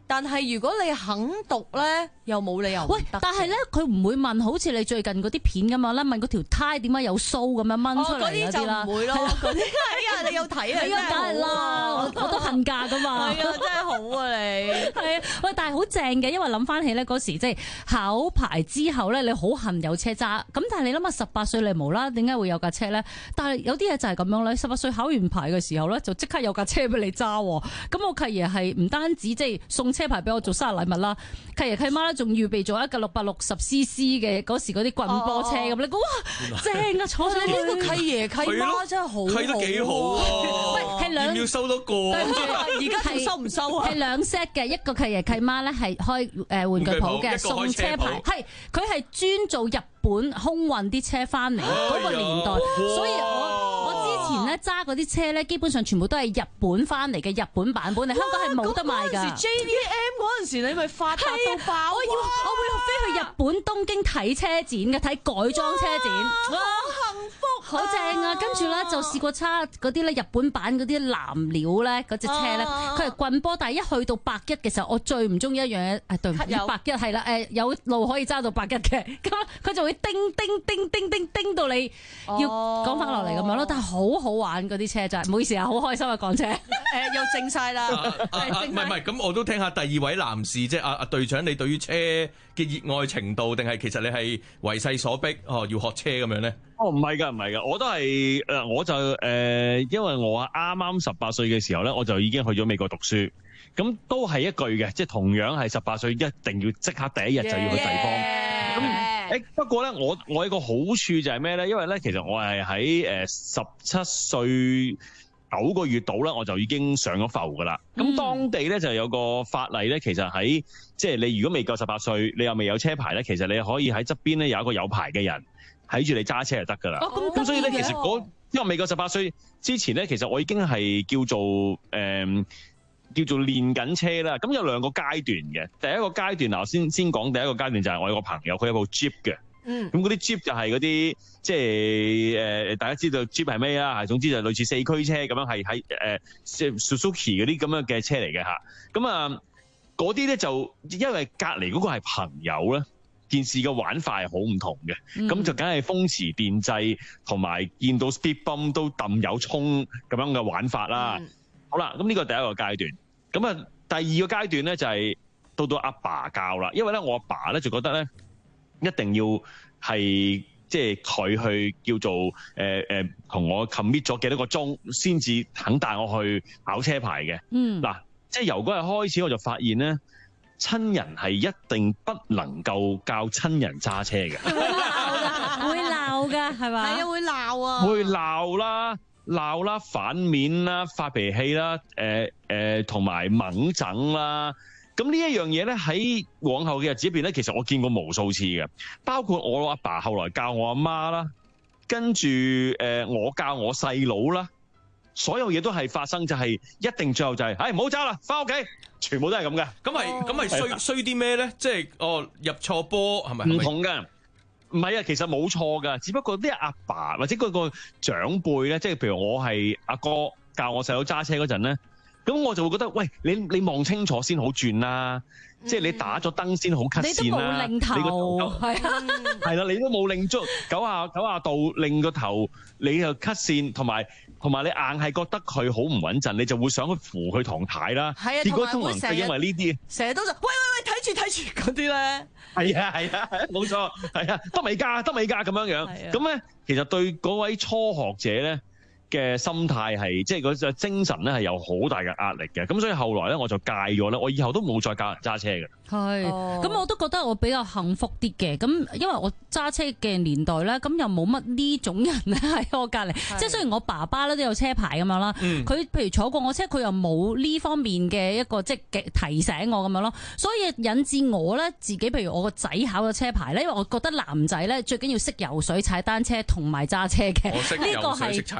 但係如果你肯讀咧，又冇理由唔得。 喂，但係咧佢唔會問好似你最近嗰啲片咁樣啦，問嗰條呔點解有鬚咁樣掹出嚟嗰啲啦。 嗰啲就唔會咯。嗰啲係啊，你有睇啊？ 係啊，梗係啦，我我都恨嫁噶嘛。 係啊，真係好啊你。 係啊，喂，但係好正嘅，因為諗翻起咧嗰時即係考牌之後咧，你好恨有車揸。咁但係你諗下，十八歲你無啦，點解會有架車咧？但係有啲嘢就係咁樣咧。十八歲考完牌嘅時候咧，就即刻有架車俾你揸。咁我契爺係唔單止即係送車牌俾我做生日禮物啦，契爺契媽咧仲預備咗一架六百六十 C C 嘅嗰時嗰啲棍波車咁，你估哇正啊！坐上呢個契爺契媽真係好契得幾好啊！ 喂，係兩要唔要收多個？ 而家仲收唔收啊？ 係兩 set 嘅，一個契爺契媽咧係開誒玩具鋪嘅，送車牌，係佢係專做日本空運啲車翻嚟嗰個年代，所以我我之前咧揸嗰啲車咧，基本上全部都係日本翻嚟嘅日本版本，你香港係冇得賣㗎。 嗰陣時 J D M 嗰陣時，你咪發達到爆！ 我要我會飛去日本東京睇車展嘅，睇改裝車展， 哇，好幸福， 好正啊！跟住咧就試過揸嗰啲咧日本版嗰啲藍料咧嗰隻車咧，佢係棍波，但係一去到百一嘅時候，我最唔中意一樣嘢，誒對唔住，百一係啦，誒有路可以揸到百一嘅，咁佢就會叮叮叮叮叮叮到你要講翻落嚟咁樣咯，但係好好玩嗰啲車就係，唔好意思啊，好開心啊講車，誒又靜晒啦， 唔係唔係，咁我都聽下第二位男士，即係阿阿隊長，你對於車嘅熱愛程度，定係其實你係為勢所逼哦要學車咁樣咧？ 哦，唔係㗎，唔係㗎，我都係誒，我就誒、呃，因為我啱啱十八歲嘅時候咧，我就已經去咗美國讀書，咁都係一句嘅，即係同樣係十八歲一定要即刻第一日就要去地方。咁誒、yeah. 欸，不過咧，我我有個好處就係咩咧？因為咧，其實我係喺誒十七歲九個月度咧，我就已經上咗浮㗎啦。咁、mm. 當地咧就有個法例咧，其實喺即係你如果未夠十八歲，你又未有車牌咧，其實你可以喺側邊咧有一個有牌嘅人睇住你揸車就得㗎啦。咁、哦、所以咧，其實嗰因為未夠十八歲之前咧，其實我已經係叫做誒、呃、叫做練緊車啦。咁有兩個階段嘅。第一個階段嗱，我先先講第一個階段就係我有個朋友，佢有部 Jeep 嘅。嗯。咁嗰啲 Jeep 就係嗰啲即係誒、呃、大家知道 Jeep 係咩啦？係總之就類似四驅車咁樣，係喺誒即係 Suzuki 嗰啲咁樣嘅車嚟嘅嚇。咁啊嗰啲咧就因為隔離嗰個係朋友咧。件事嘅玩法係好唔同嘅，咁、嗯、就梗係風馳電掣，同埋見到 speed bump 都揼有衝咁樣嘅玩法啦。嗯、好啦，咁呢個第一個階段，咁啊第二個階段咧就係、是、到到阿爸教啦，因為咧我阿爸咧就覺得咧一定要係即係佢去叫做誒誒同我 commit 咗幾多個鐘先至肯帶我去考車牌嘅。嗯，嗱，即係由嗰日開始我就發現咧。親人係一定不能夠教親人揸車嘅， 會鬧噶，會鬧噶，係嘛？ 係啊，會鬧啊， 會鬧啦，鬧啦，反面啦，發脾氣啦，誒誒，同埋猛整啦。咁呢一樣嘢咧，喺往後嘅日子入邊咧，其實我見過無數次嘅，包括我阿爸後來教我阿媽啦，跟住誒我教我細佬啦。所有嘢都係發生，就係、是、一定最後就係、是，唉唔好揸啦，翻屋企，全部都係咁嘅。咁係咁係衰衰啲咩咧？即係哦入錯波係咪？唔同嘅，唔係啊，其實冇錯㗎，只不過啲阿爸或者嗰個長輩咧，即係譬如我係阿哥教我細佬揸車嗰陣咧，咁我就會覺得，喂，你你望清楚先好轉啦。即係你打咗燈先好 cut 線啦，你個頭係啊，係啦，你都冇擰足九啊九啊度擰個頭，你就 cut 線，同埋同埋你硬係覺得佢好唔穩陣，你就會想去扶佢唐太啦。係啊，結果通常係因為呢啲，成日都就喂喂喂睇住睇住嗰啲咧。係啊係啊，冇錯，係啊，得未㗎？得未㗎？咁樣樣。咁咧，其實對嗰位初學者咧嘅心態係，即係嗰隻精神咧係有好大嘅壓力嘅，咁所以後來咧我就戒咗咧，我以後都冇再教人揸車嘅。 係，咁、哦、我都覺得我比較幸福啲嘅，咁因為我揸車嘅年代咧，咁又冇乜呢種人咧喺我隔離，即係雖然我爸爸咧都有車牌咁樣啦，佢、嗯、譬如坐過我車，佢又冇呢方面嘅一個即係提醒我咁樣咯，所以引致我咧自己，譬如我個仔考咗車牌咧，因為我覺得男仔咧最緊要識游水、踩單車同埋揸車嘅。 我識游水、識踩單車。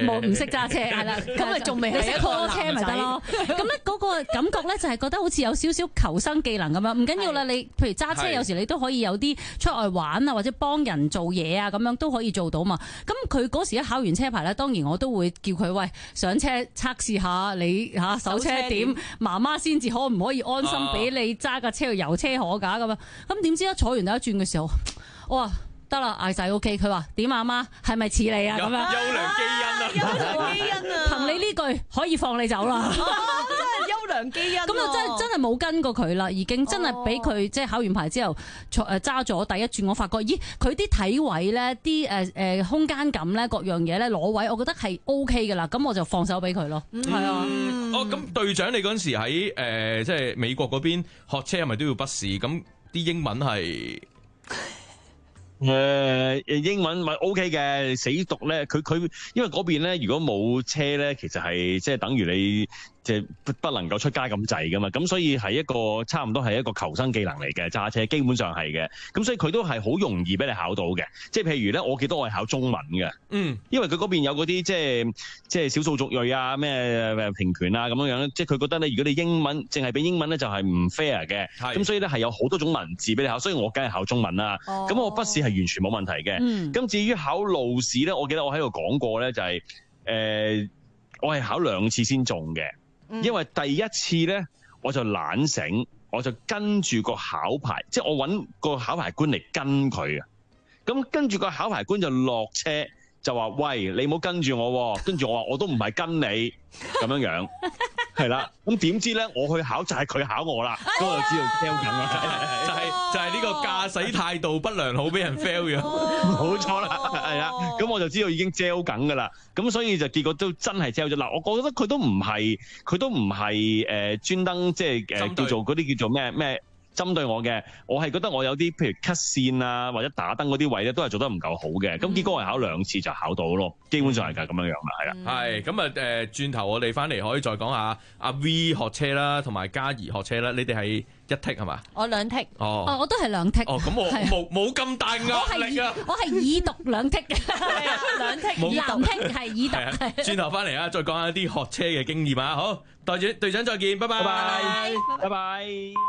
冇唔識揸車係啦，咁咪仲未係一個車咪得咯。咁咧嗰個感覺咧就係覺得好似有少少求生技能咁樣，唔緊要啦。你譬如揸車有時你都可以有啲出外玩啊，或者幫人做嘢啊，咁樣都可以做到嘛。咁佢嗰時一考完車牌咧，當然我都會叫佢喂上車測試下你嚇手車點，媽媽先至可唔可以安心俾你揸架車去遊車河㗎咁樣。咁點知一坐完第一轉嘅時候，我話得啦，嗌晒 O K。佢話點啊媽，係咪似你啊咁樣？ 優良基因啊， 優良基因啊！ 憑你呢句可以放你走啦。 真係優良基因。咁啊真係真係冇跟過佢啦，已經真係俾佢即係考完牌之後坐誒揸咗第一轉，我發覺咦佢啲體位咧，啲誒誒空間感咧，各樣嘢咧攞位，我覺得係 O K 噶啦。咁我就放手俾佢咯。係啊。 哦，咁隊長你嗰陣時喺誒即係美國嗰邊學車係咪都要筆試？咁啲英文係？ 誒、呃，英文咪 O K 嘅，死讀咧，佢佢因為嗰邊咧，如果冇車咧，其實係即係等於你即係不不能夠出街咁滯噶嘛，咁所以係一個差唔多係一個求生技能嚟嘅，揸車基本上係嘅，咁所以佢都係好容易俾你考到嘅。即係譬如咧，我記得我係考中文嘅，嗯，因為佢嗰邊有嗰啲即係即係少數族裔啊，咩平權啊咁樣樣，即係佢覺得咧，如果你英文淨係俾英文咧，就係唔 fair 嘅，咁所以咧係有好多種文字俾你考，所以我梗係考中文啦。咁、哦、我筆試係完全冇問題嘅。咁、嗯、至於考路試咧，我記得我喺度講過咧，就係、是、誒、呃，我係考兩次先中嘅。因為第一次咧，我就懶醒，我就跟住個考牌，即係我揾個考牌官嚟跟佢啊。咁跟住個考牌官就落車，就話：喂，你唔好跟住我。跟住我話：我都唔係跟你咁樣樣，係啦。咁點知咧，我去考就係佢考我啦，咁我就知道 fail 緊啦。 就係就係呢個駕駛態度不良好，俾人 fail 咗。 冇錯啦，係啊。咁我就知道已經 fail 緊噶啦。咁所以就結果都真係 fail 咗。嗱，我覺得佢都唔係，佢都唔係誒專登即係誒叫做嗰啲叫做咩咩。針對我嘅，我係覺得我有啲譬如 cut 線啊，或者打燈嗰啲位咧，都係做得唔夠好嘅。咁、嗯、結果我係考兩次就考到咯，基本上係㗎咁樣樣啦，係啦。 係咁啊誒，轉頭我哋翻嚟可以再講下阿 V 學車啦，同埋嘉怡學車啦。你哋係一剔係嘛？ 我兩剔。 哦，哦我都係兩剔。 哦，咁我冇冇咁大壓力啊！ 我係已讀兩剔嘅，係啊，兩剔。男剔係已讀。 轉頭翻嚟啊，再講下啲學車嘅經驗啊！好，隊長隊長再見，拜拜， 拜拜，拜拜。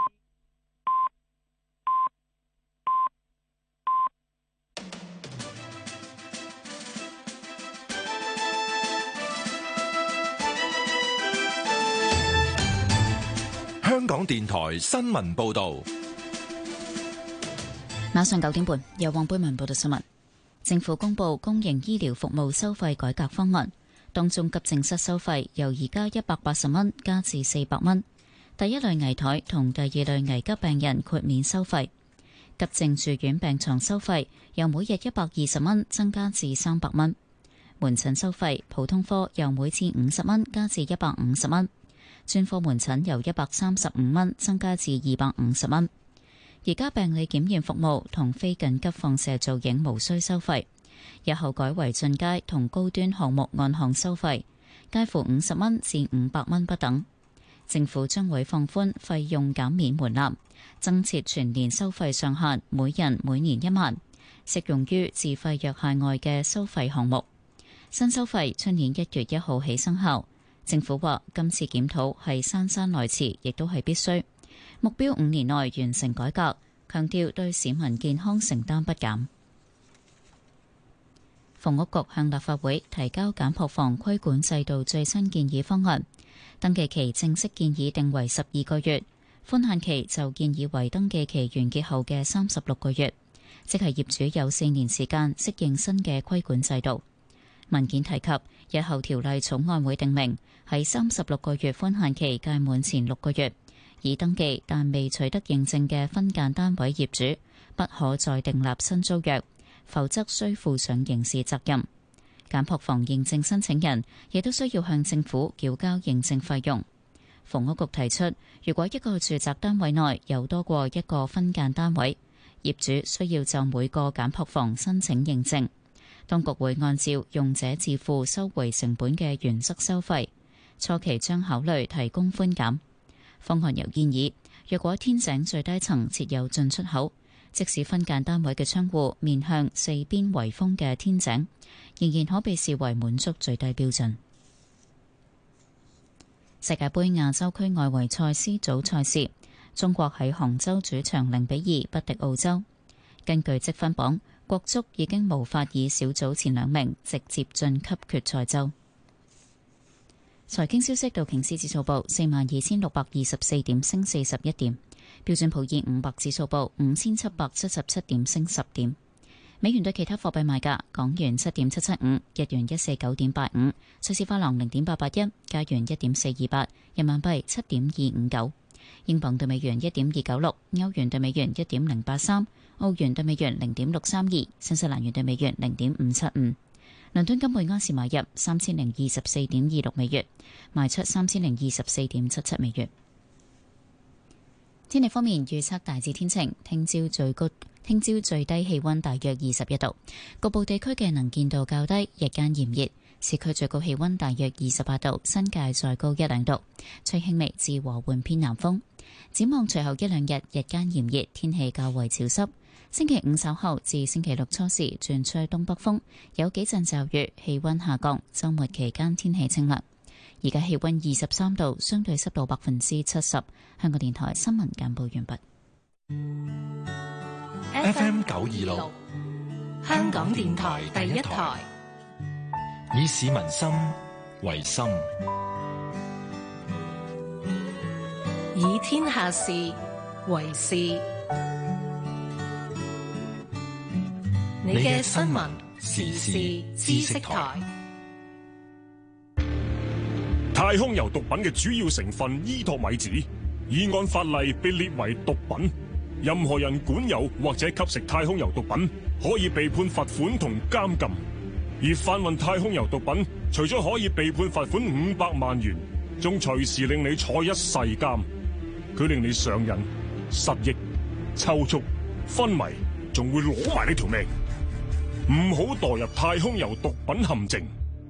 香港電台新聞報道， 晚上九點半，由黃貝文報道新聞。政府公布公營醫療服務收費改革方案，當中急症室收費由而家一百八十蚊加至四百蚊，第一類危殆同第二類危急病人豁免收費，急症住院病床收費由每日一百二十蚊增加至三百蚊，門診收費普通科由每次五十蚊加至一百五十蚊。專科門診由一百三十五蚊增加至二百五十蚊，而家病理檢驗服務同非緊急放射造影無需收費，日後改為進階同高端項目按項收費，介乎五十蚊至五百蚊不等。政府將會放寬費用減免門檻，增設全年收費上限，每人每年一萬，適用於自費藥械外嘅收費項目。新收費出年一月一號起生效。政府話今次檢討係姍姍來遲，亦都係必須，目標五年內完成改革，強調對市民健康承擔不減。房屋局向立法會提交簡樸房規管制度最新建議方案，登記期正式建議定為十二個月，寬限期就建議為登記期完結後嘅三十六個月，即係業主有四年時間適應新嘅規管制度。文件提及，日後條例草案會訂明喺三十六個月寬限期屆滿前六個月，已登記但未取得認證嘅分間單位業主，不可再訂立新租約，否則需負上刑事責任。簡樸房認證申請人亦都需要向政府繳交認證費用。房屋局提出，如果一個住宅單位內有多過一個分間單位，業主需要就每個簡樸房申請認證。當局會按照用者自付收回成本嘅原則收費，初期將考慮提供寬減。方案又建議，若果天井最低層設有進出口， 即使分間單位嘅窗戶面向四邊圍封嘅天井，仍然可被視為滿足最低標準。世界盃亞洲區外圍賽 C 組賽事，中國喺杭州主場零比二不敵澳洲。根據積分榜，國足已經無法以小組前兩名直接晉級決賽周。財經消息，道瓊斯指數報四萬二千六百二十四點，升四十一點；標準普爾五百指數報五千七百七十七點，升十點。美元對其他貨幣賣價：港元七點七七五，日元一四九點八五，瑞士法郎零點八八一，加元一點四二八，人民幣七點二五九，英鎊對美元一點二九六，歐元對美元一點零八三，澳元對美元零點六三二，新西蘭元對美元零點五七五。倫敦金每安士買入三千零二十四點二六美元，賣出三千零二十四點七七美元。天氣方面預測大致天晴，聽朝最高，聽朝最低氣溫大約二十一度，局部地區嘅能見度較低，日間炎熱，市區最高氣溫大約二十八度，新界再高一兩度，吹輕微至和緩偏南風。展望隨後一兩日日間炎熱，天氣較為潮濕。星期五稍後至星期六初時轉吹東北風，有幾陣驟雨，氣溫下降。周末期間天氣清涼。而家氣溫二十三度，相對濕度百分之七十。香港電台新聞簡報完畢。 F M 九二六， 香港電台第一台， 以市民心為心， 以天下事為事。你嘅新聞時事知識台。 太空油毒品嘅主要成分伊托米酯，已按法例被列為毒品。任何人管有或者吸食太空油毒品，可以被判罰款同監禁。而販運太空油毒品，除咗可以被判罰款五百萬元，仲隨時令你坐一世監。佢令你上癮、失憶、抽搐、昏迷，仲會攞埋你條命。唔好墮入太空油毒品陷阱。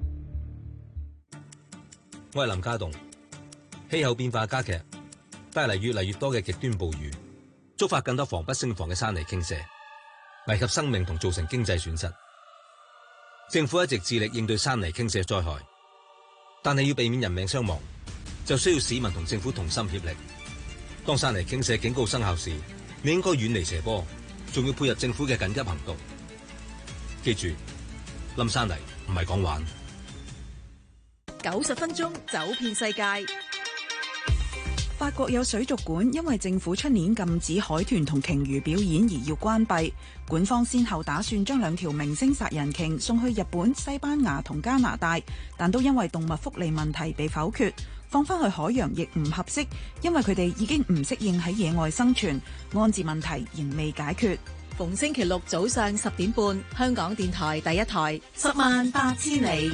我係林家棟，氣候變化加劇，帶嚟越嚟越多嘅極端暴雨，觸發更多防不勝防嘅山泥傾瀉，危及生命同造成經濟損失。政府一直致力應對山泥傾瀉災害，但係要避免人命傷亡，就需要市民同政府同心協力。當山泥傾瀉警告生效時，你應該遠離斜坡，仲要配合政府嘅緊急行動。記住，冧山泥唔係講玩。 九十分鐘走遍世界。法國有水族館因為政府出年禁止海豚同鯨魚表演而要關閉，館方先後打算將兩條明星殺人鯨送去日本、西班牙同加拿大，但都因為動物福利問題被否決。放返去海洋亦唔合適，因為佢哋已經唔適應喺野外生存，安置問題仍未解決。 逢星期六早上十點半，香港電台第一台，十萬八千里。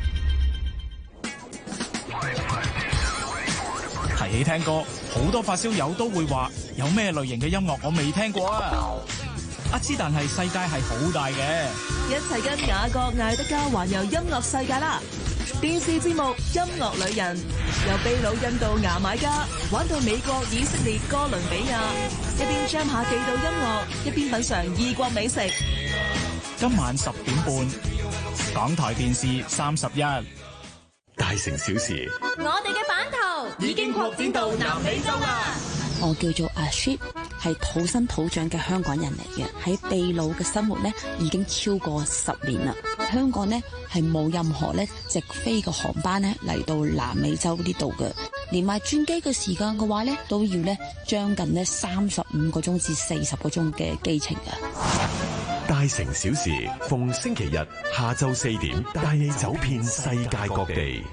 提起聽歌，好多發燒友都會話有咩類型嘅音樂我未聽過啊！阿知，但係世界係好大嘅， 一齊跟雅閣艾德加環遊音樂世界啦！電視節目《音樂旅人》由秘魯印度牙買加玩到美國以色列哥倫比亞，一邊 jam 下地道音樂，一邊品嘗異國美食。 今晚十點半，港台電視三十一。 大城小事， 我哋嘅版圖已經擴展到南美洲啦。 我叫做阿 Ship， 係土生土長嘅香港人嚟嘅，喺秘魯嘅生活咧已經超過十年啦。香港咧係冇任何咧直飛嘅航班咧嚟到南美洲呢度嘅，連埋轉機嘅時間嘅話咧都要咧將近咧三十五個鐘至四十個鐘嘅機程嘅。 大城小事，逢星期日下晝四點，帶你走遍世界各地。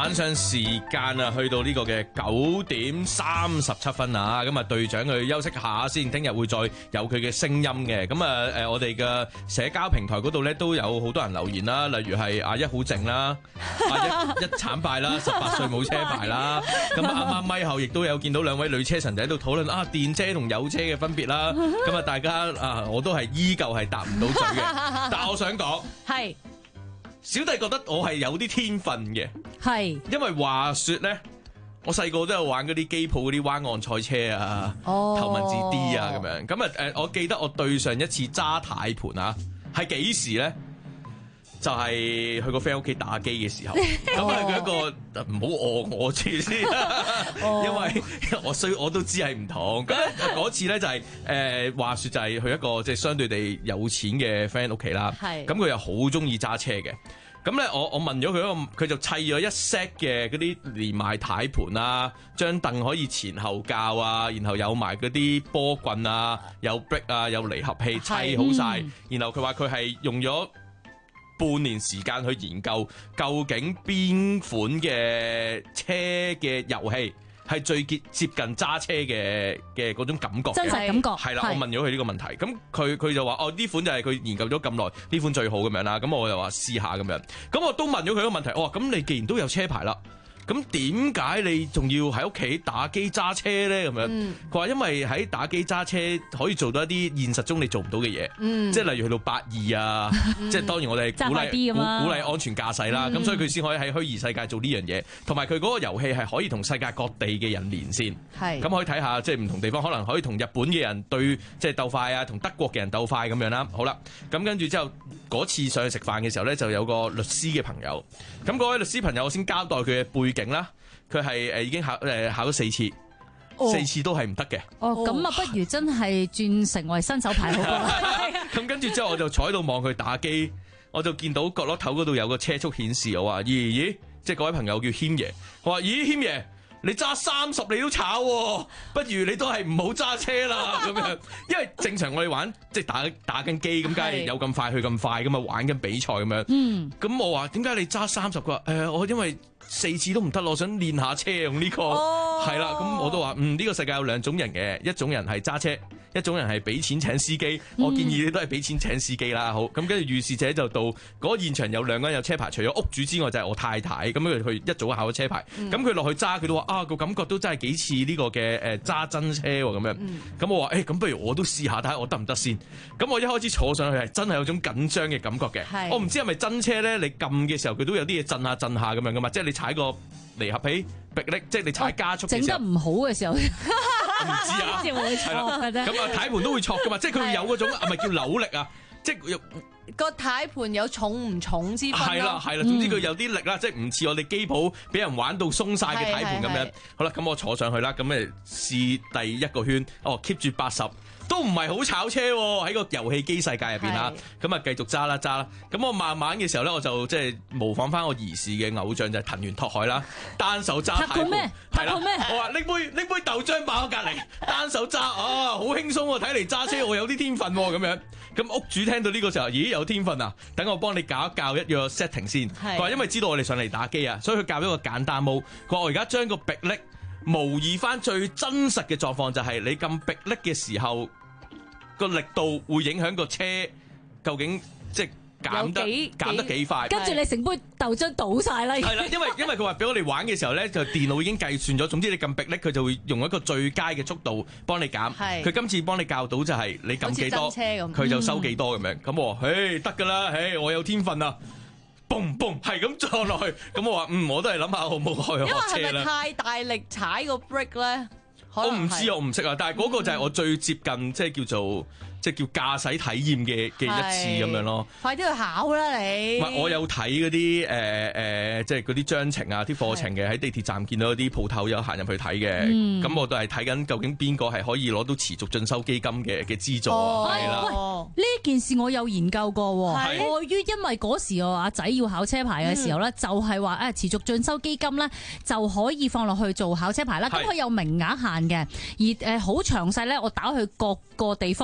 晚上時間啊，去到呢個嘅九點三十七分啊，咁啊隊長佢休息下先，聽日會再有佢嘅聲音嘅。咁啊誒，我哋嘅社交平台嗰度咧都有好多人留言啦，例如係阿一好靜啦，阿一一慘敗啦，十八歲冇車牌啦。咁啊啱啱咪後亦都有見到兩位女車神仔喺度討論啊電車同有車嘅分別啦。咁啊大家啊我都係依舊係答唔到嘴嘅，但係我想講係。小弟覺得我係有啲天分嘅，係因為話說咧，我細個都有玩嗰啲機鋪嗰啲灣岸賽車啊，哦、頭文字 D 啊咁樣，咁啊誒，我記得我對上一次揸軚盤啊，係幾時咧？就係、是、去個 friend 屋企打機嘅時候，咁啊佢一個唔好餓我住先，哦、因為我衰我都知係唔同。咁嗰次咧就係、是、誒、呃、話說就係去一個即係相對地有錢嘅 friend 屋企啦，咁佢又好中意揸車嘅。咁咧我我問咗佢一個，佢就砌咗一 set 嘅嗰啲連埋軚盤啊，張凳可以前後校啊，然後有埋嗰啲波棍啊，有 brake 啊，有離合器砌好晒。嗯、然後佢話佢係用咗半年時間去研究究竟邊款嘅車嘅遊戲係最接接近揸車嘅嘅嗰種感覺，真實感覺係啦。我問咗佢呢個問題，咁佢佢就話哦呢款就係佢研究咗咁耐，呢款最好咁樣啦。咁我就話試下咁樣，咁我都問咗佢一個問題，哦咁你既然都有車牌啦，咁點解你仲要喺屋企打機揸車咧？咁樣，佢話、嗯、因為喺打機揸車可以做到一啲現實中你做唔到嘅嘢，嗯、即係例如去到八二啊，嗯、即係當然我哋鼓勵鼓鼓勵安全駕駛啦。咁、嗯、所以佢先可以喺虛擬世界做呢樣嘢，同埋佢嗰個遊戲係可以同世界各地嘅人連線，咁是可以睇下即係唔同地方可能可以同日本嘅人對即係鬥快啊，同德國嘅人鬥快咁樣啦。好啦，咁跟住之後嗰次上去食飯嘅時候咧，就有個律師嘅朋友，咁嗰位律師朋友我先交代佢嘅背景啦，佢係誒已經考誒考咗四次，哦、四次都係唔得嘅。 哦，咁啊，不如真係轉成為新手牌好過啦。 咁跟住之後，我就坐喺度望佢打機，我就見到角落頭嗰度有個車速顯示，我話咦咦，即係嗰位朋友叫謙爺，我話咦謙爺，你揸三十你都炒，不如你都係唔好揸車啦咁樣，因為正常我哋玩即係打打緊機咁，梗係有咁快去咁快咁啊，玩緊比賽咁樣。嗯，咁我話點解你揸三十？佢話誒，我因為四次都唔得，我想練下車用呢個，係啦、哦，咁我都話嗯呢、呢個世界有兩種人嘅，一種人係揸車，一種人係俾錢請司機。嗯、我建議你都係俾錢請司機啦。好，咁跟住預示者就到嗰、嗰個現場有兩個人有車牌，除咗屋主之外就係我太太。咁佢佢一早考咗車牌，咁佢落去揸佢都話啊個感覺都真係幾似呢個嘅誒揸真車咁樣。咁、嗯、我話誒咁不如我都試下睇下我得唔得先。咁我一開始坐上去係真係有種緊張嘅感覺嘅。是我唔知係咪真車咧？你撳嘅時候佢都有啲嘢震下震下咁樣噶嘛，即係你。踩個離合器迫力，即係你踩加速嘅時候，整得唔好嘅時候，唔知啊，係啦，咁啊，軚盤都會挫噶嘛，即係佢會有嗰種係咪叫扭力啊？即係個軚盤有重唔重之分咯。係啦係啦，總之佢有啲力啦，即係唔似我哋機鋪俾人玩到鬆晒嘅軚盤咁樣。好啦，咁我坐上去啦，咁誒試第一個圈，哦 keep 住八十。都唔係好炒車喎，喺個遊戲機世界入邊嚇，咁啊繼續揸啦揸啦，咁我慢慢嘅時候咧，我就即係模仿翻我兒時嘅偶像就係藤原拓海啦，單手揸軚盤，係啦，我話拎杯拎杯豆漿擺我隔離，單手揸啊，好輕鬆喎，睇嚟揸車我有啲天分喎咁樣，咁屋主聽到呢個時候，咦有天分啊，等我幫你教一教一個 setting 先，佢話因為知道我哋上嚟打機啊，所以佢教咗個簡單模，佢話我而家將個迫力模擬翻最真實嘅狀況，就係你咁迫力嘅時候，個力度會影響個車究竟即係減得減得幾快， 跟住你成杯豆漿倒晒啦。 係啦，因為因為佢話俾我哋玩嘅時候咧，就電腦已經計算咗，總之你咁迫力，佢就會用一個最佳嘅速度幫你減。佢今次幫你教到就係你撳幾多，佢就收幾多咁樣。咁我話，誒得㗎啦，誒我有天分啊！嘣嘣係咁撞落去，咁我話嗯，我都係諗下好唔好去學車啦。因為係咪太大力踩個 brake 咧？ 我唔知我唔識啊，但係嗰個就係我最接近即係叫做即係叫駕駛體驗嘅嘅一次咁樣咯。 快啲去考啦你！ 唔係我有睇嗰啲誒誒，即係嗰啲章程啊、啲課程嘅，喺地鐵站見到啲鋪頭有行入去睇嘅。咁、嗯、我都係睇緊究竟邊個係可以攞到持續進修基金嘅嘅資助啊？係啦、 哦，呢件事我有研究過喎。礙於因為嗰時我阿仔要考車牌嘅時候咧，嗯、就係話誒持續進修基金咧就可以放落去做考車牌啦。咁佢有名額限嘅，而誒好詳細咧，我打去各個地方問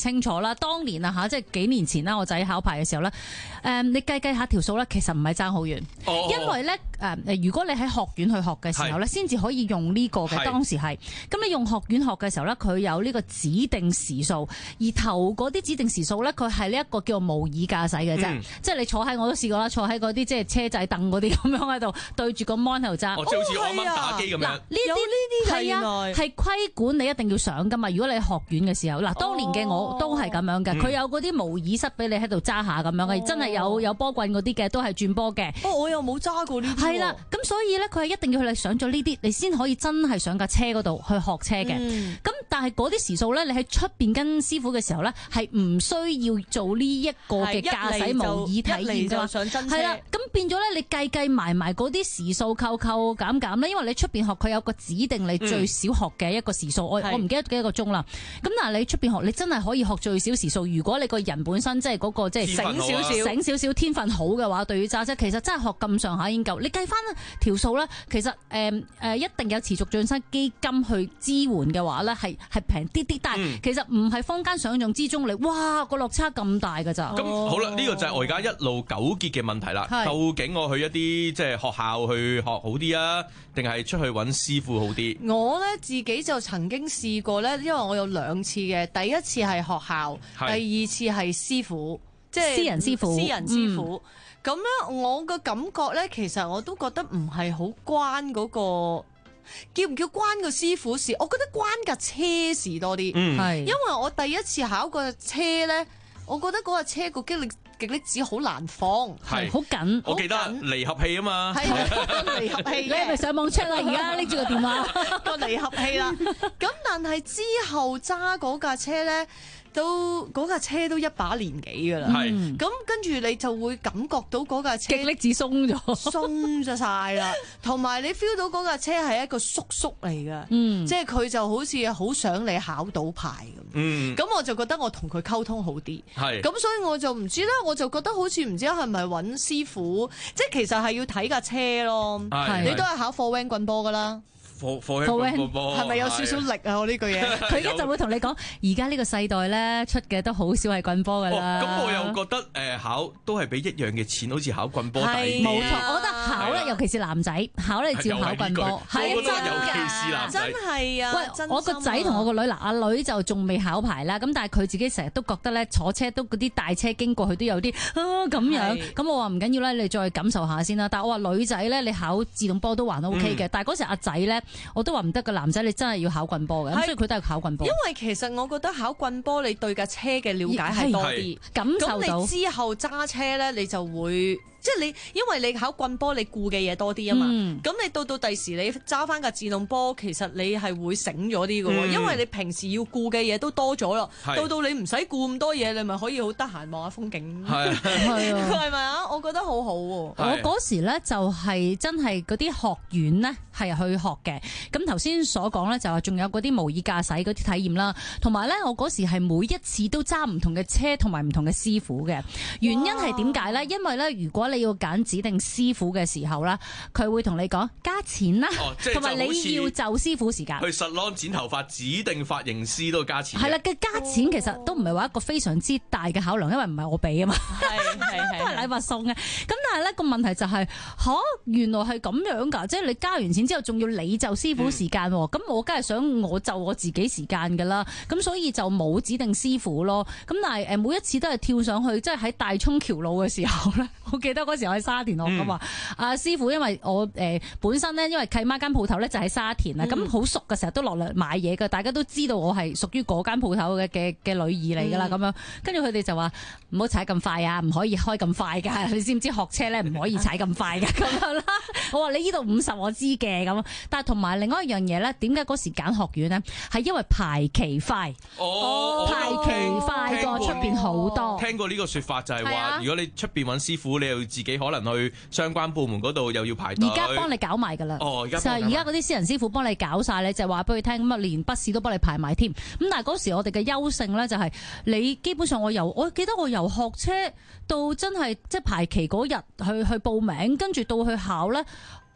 清楚啦。當年啊嚇，即係幾年前啦，我仔考牌嘅時候咧，誒、嗯、你計計下條數咧，其實唔係爭好遠， 哦、 因為咧誒誒，如果你喺學院去學嘅時候咧，先至可以用呢個嘅。當時係咁，你用學院學嘅時候咧，佢有呢個指定時數，而頭嗰啲指定時數咧，佢係呢一個叫做模擬駕駛嘅啫，嗯、即係你坐喺我都試過啦，坐喺嗰啲即係車仔凳嗰啲咁樣喺度對住個 mon 喺度揸， 哦，即係好似我啱啱打機咁樣。嗱， 呢啲呢啲係啊，係規管你一定要上噶嘛。如果你學院嘅時候，嗱，當年嘅我都係咁樣嘅，佢、哦、有嗰啲模擬室俾你喺度揸下咁樣嘅，哦、真係有有波棍嗰啲嘅，都係轉波嘅。 哦，我又冇揸過呢啲。係啦， 咁所以咧，佢係一定要你上咗呢啲，你先可以真係上架車嗰度去學車嘅。咁、嗯、但係嗰啲時數咧，你喺出邊跟師傅嘅時候咧，係唔需要做呢一個嘅駕駛模擬體驗噶嘛。係啦，咁變咗咧，你計計埋埋嗰啲時數扣扣減減咧，因為你出邊學佢有個指定你最少學嘅一個時數，我我唔記得幾多個鐘啦。咁但係你出邊學，你真係可以學最少時數。如果你個人本身即係嗰個即係醒少少、醒少少天分好嘅話，對於揸車其實真係學咁上下已經夠。你計翻條數咧，其實誒誒、呃、一定有持續進修基金去支援嘅話咧，係係平啲啲。但係其實唔係坊間想象之中嚟，哇個落差咁大㗎咋。 咁、哦、好啦，呢、呢個就係我而家一路糾結嘅問題啦。究竟我去一啲即係學校去學好啲啊，定係出去揾師傅好啲？ 我咧自己就曾經試過咧，因為我有兩次嘅，第一次係學校，第二次係師傅，即係私人師傅。 私人師傅咁咧，嗯、我個感覺咧，其實我都覺得唔係好關嗰、嗰個叫唔叫關個師傅事，我覺得關架車事多啲。嗯，係因為我第一次考個車咧，我覺得嗰架車個激力。極力子好難放， 係好緊。 我記得離合器啊嘛， 係離合器。 你係咪上網 check 啦？而家拎住個電話個離合器啦。咁但係之後揸嗰架車咧，都嗰架車都一把年紀㗎啦。係咁跟住你就會感覺到嗰架車極力子鬆咗， 鬆咗晒啦。同埋你 feel 到嗰架車係一個叔叔嚟㗎， 嗯， 即係佢就好似好想你考到牌咁。嗯，咁我就覺得我同佢溝通好啲。係咁，所以我就唔知啦。我就覺得好似唔知係咪揾師傅，即係其實係要睇架車咯。係，你都係考貨 van 棍波㗎啦。 貨貨 van 棍波係咪有少少力啊？我呢句嘢， 佢一陣會同你講，而家呢個世代咧出嘅都好少係棍波㗎啦。 咁、哦、我又覺得誒、呃、考都係俾一樣嘅錢，好似考棍波抵啲。 冇錯，我覺得考咧，尤其是男仔考你照考棍波， 係真㗎， 尤其是男仔真係啊！ 喂，我個仔同我個女嗱，阿女就仲未考牌啦，咁但係佢自己成日都覺得咧，坐車都嗰啲大車經過佢都有啲啊咁樣。咁我話唔緊要啦，你再感受下先啦。但係我話女仔咧，你考自動波都還 O K 嘅，嗯、但係嗰時阿仔咧，我都話唔得㗎。男仔你真係要考棍波嘅，咁所以佢都係考棍波。 因為其實我覺得考棍波你對架車嘅了解係多啲，感受到。咁你之後揸車咧，你就會。即係你，因為你考棍波，你顧嘅嘢多啲啊嘛。咁、嗯、你到到第時你揸翻架自動波，其實你係會醒咗啲嘅喎。嗯、因為你平時要顧嘅嘢都多咗咯。是到到你唔使顧咁多嘢，你咪可以好得閒望下風景。係係啊，係咪啊？我覺得好好喎。 我嗰時咧就係真係嗰啲學院咧係去學嘅。咁頭先所講咧就係仲有嗰啲模擬駕駛嗰啲體驗啦，同埋咧我嗰時係每一次都揸唔同嘅車同埋唔同嘅師傅嘅。原因係點解咧？因為咧如果你要揀指定師傅嘅時候啦，佢會同你講加錢啦，同埋、哦、你要就師傅時間去 salon 剪頭髮，指定髮型師都加錢。 係啦，嘅加錢其實都唔係話一個非常之大嘅考量，因為唔係我俾啊嘛，係係都係禮物送嘅。咁但係咧個問題就係、是、吓，原來係咁樣㗎，即係你加完錢之後仲要你就師傅時間，咁、嗯、我梗係想我就我自己時間㗎啦。咁所以就冇指定師傅咯。咁但係誒每一次都係跳上去，即係喺大涌橋路嘅時候咧，我記得嗰時我喺沙田我咁話，阿、嗯、師傅因為我誒、呃、本身咧，因為契媽間鋪頭咧就喺沙田啊，咁好、嗯、熟嘅，成日都落嚟買嘢嘅，大家都知道我係屬於嗰間鋪頭嘅嘅嘅女兒嚟㗎啦，咁、嗯、樣跟住佢哋就話唔好踩咁快啊，唔可以開咁快㗎，你知唔知學車咧唔可以踩咁快㗎咁樣啦？我話你呢度五十我知嘅咁，但係同埋另外一樣嘢咧，點解嗰時揀學院咧？係因為排期快， 哦， 排期快過出邊好多。 聽過呢個説法就係話，啊、如果你出邊揾師傅，你又自己可能去相關部門嗰度又要排隊。 而家幫你搞埋㗎啦。 哦，而家就係而家嗰啲私人師傅幫你搞晒，你就話俾佢聽，咁啊連筆試都幫你排埋添。咁但係嗰時我哋嘅優勝咧就係你基本上我由我記得我由學車到真係即係排期嗰日去去報名，跟住到去考咧。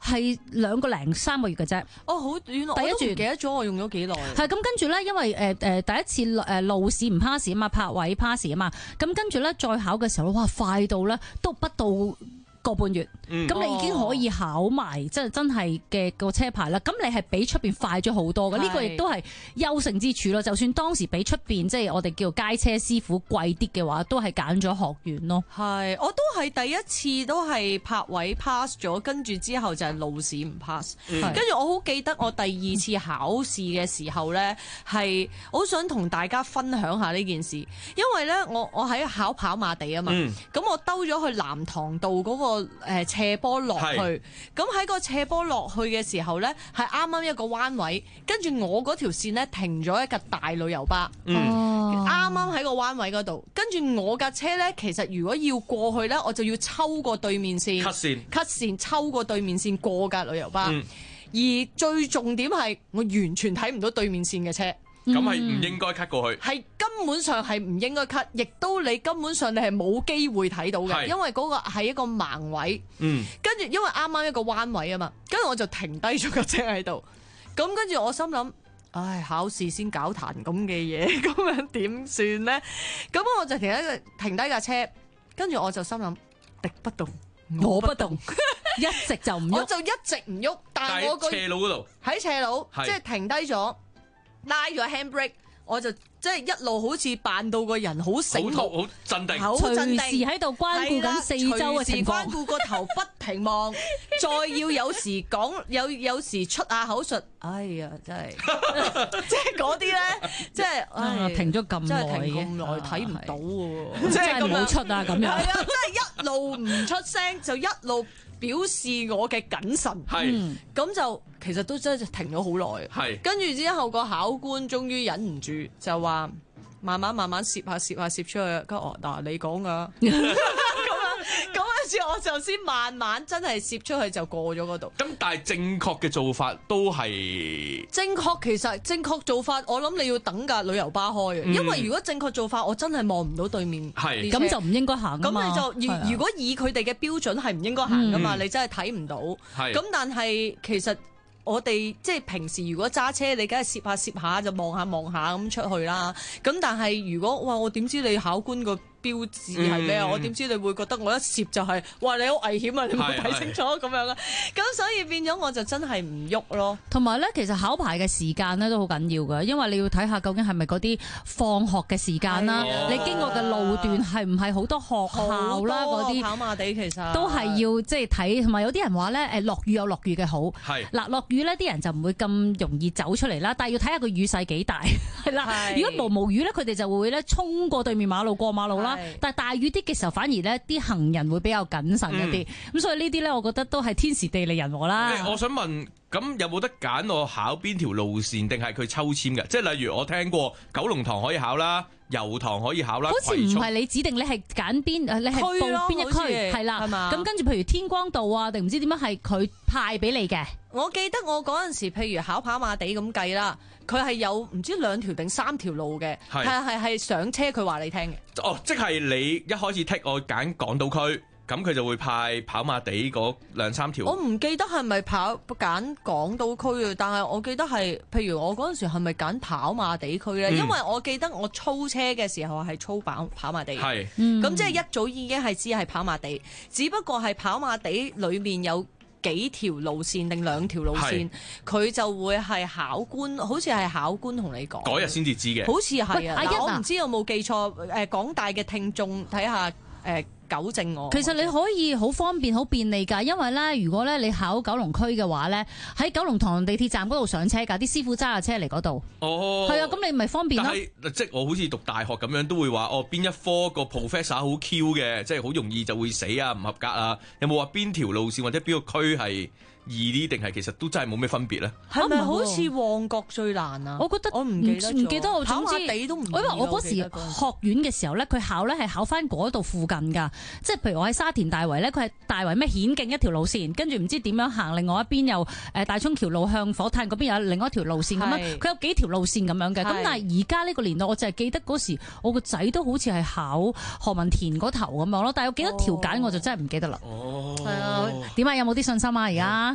係兩個零三個月嘅啫。 哦，好短， 第一我都唔轉記得咗我用咗幾耐。 係咁跟住咧，因為誒誒、呃、第一次誒路試唔 pass 啊嘛，泊位 pass 啊嘛，咁跟住咧再考嘅時候，哇快到咧都不到個半月，咁、 嗯、 你已經可以考埋，即係真係嘅個車牌啦。咁你係比出邊快咗好多嘅，呢、呢個亦都係優勝之處咯。就算當時比出邊即係我哋叫街車師傅貴啲嘅話，都係揀咗學院咯。 係，我都係第一次都係泊位 pass 咗，跟住之後就係路試唔 pass。跟住我好記得我第二次考試嘅時候呢，係好想同大家分享下呢件事，因為呢，我我喺考跑馬地啊嘛，咁、嗯、我兜咗去南塘道嗰、嗰個。誒斜坡落去，咁喺個斜坡落去嘅時候呢，係啱啱一個彎位，跟住我嗰條線呢停咗一架大旅遊巴，啱啱喺個彎位嗰度，跟住我架車呢，其實如果要過去呢，我就要抽過對面線 ，cut 線 ，cut 線抽過對面線過架旅遊巴， 嗯、 而最重點係我完全睇唔到對面線嘅車。 咁係唔應該 cut 過去， 係根本上係唔應該 cut，亦都你根本上你係冇機會睇到嘅，因為嗰個係一個盲位。嗯，跟住因為啱啱一個彎位啊嘛，跟住我就停低咗架車喺度。咁跟住我心諗，唉，考試先搞壇咁嘅嘢，咁樣點算呢？咁我就停喺停低架車，跟住我就心諗，敵不動，我不動， 一直就唔喐， 我就一直唔喐。但係我個斜路嗰度喺斜路，即係停低咗。拉咗 handbrake， 我就即係一路好似扮到個人好醒目， 好鎮定， 好鎮定， 隨時喺度關顧緊四周嘅情況， 隨時關顧個頭不停望，再要有時講有有時出下口述，哎呀真係，即係嗰啲咧，即係、哎、 停咗咁耐嘅，咁耐睇唔到喎， 即係冇出啊咁樣， 係啊，即係一路唔出聲就一路表示我嘅謹慎，係咁、嗯、就其實都真係停咗好耐，係跟住之後個考官終於忍唔住就話慢慢慢慢攝下攝下攝出去，跟住我嗱你講噶，咁樣咁跟住我就先慢慢真係攝出去就過咗嗰度。 咁但係正確嘅做法都係正確，其實正確做法我諗你要等架旅遊巴開嘅、嗯，因為如果正確做法我真係望唔到對面，係咁就唔應該行㗎嘛。 咁你就如如果以佢哋嘅標準係唔應該行噶嘛、嗯，你真係睇唔到。咁但係其實我哋即係平時如果揸車，你梗係攝下攝下就望下望下咁出去啦。咁但係如果哇，我點知你考官個標誌係咩啊？我點知你會覺得我一攝就係、是、哇你好危險啊！你冇睇清楚咁樣啊？咁所以變咗我就真係唔喐咯。 同埋咧，其實考牌嘅時間咧都好緊要㗎，因為你要睇下究竟係咪嗰啲放學嘅時間啦，你經過嘅路段係唔係好多學校啦嗰啲跑馬地其實都係要即係睇，同埋有啲人話咧誒落雨有落雨嘅好，係嗱落雨咧啲人就唔會咁容易走出嚟啦，但係要睇下個雨勢幾大係啦。如果毛毛雨咧，佢哋就會咧衝過對面馬路過馬路啦。但係大雨啲嘅時候，反而咧啲行人會比較謹慎一啲。咁、嗯、所以呢啲咧，我覺得都係天時地利人和啦。 我想問，咁有冇得揀我考邊條路線，定係佢抽籤嘅？即係例如我聽過九龍塘可以考啦，油塘可以考啦。 好似唔係你指定你係揀邊，你係報邊一區係啦。咁跟住譬如天光道啊，定唔知點樣係佢派俾你嘅？ 我記得我嗰陣時，譬如考跑馬地咁計啦。佢係有唔知兩條定三條路嘅，係係係上車佢話你聽嘅。 哦，即係你一開始剔我揀港島區，咁佢就會派跑馬地嗰兩三條。 我唔記得係咪跑揀港島區啊，但係我記得係，譬如我嗰陣時係咪揀跑馬地區咧、嗯？因為我記得我操車嘅時候係操跑跑馬地，係，咁、嗯、即係一早已經係知係跑馬地，只不過係跑馬地裏面有幾條路線定兩條路線，佢就會係考官，好似係考官同你講。嗰日先至知嘅， 好似係啊。 嗱， 我唔知有冇記錯。誒，廣大嘅聽眾睇下，誒糾正我。 其實你可以好方便、好便利㗎，因為咧，如果咧你考九龍區嘅話咧，喺九龍塘地鐵站嗰度上車㗎，啲師傅揸下車嚟嗰度。哦，係啊，咁你咪方便咯。 但係即係我好似讀大學咁樣，都會話哦，邊一科個 professor 好 Q 嘅，即係好容易就會死啊，唔合格啊。有冇話邊條路線或者邊個區係易啲，定係其實都真係冇咩分別咧？ 係咪好似旺角最難啊？ 我覺得我唔記得唔記得我總之跑馬地都唔。因為我嗰時學院嘅時候咧，佢考咧係考翻嗰度附近㗎，即係譬如我喺沙田大圍咧，佢係大圍咩顯徑一條路線，跟住唔知點樣行，另外一邊又誒大涌橋路向火炭嗰邊有另外一條路線咁樣，佢有幾條路線咁樣嘅。咁但係而家呢個年代，我就係記得嗰時我個仔都好似係考何文田嗰頭咁樣咯，但係有幾多條揀我就真係唔記得啦。哦，係啊，點解有冇啲信心啊？而家？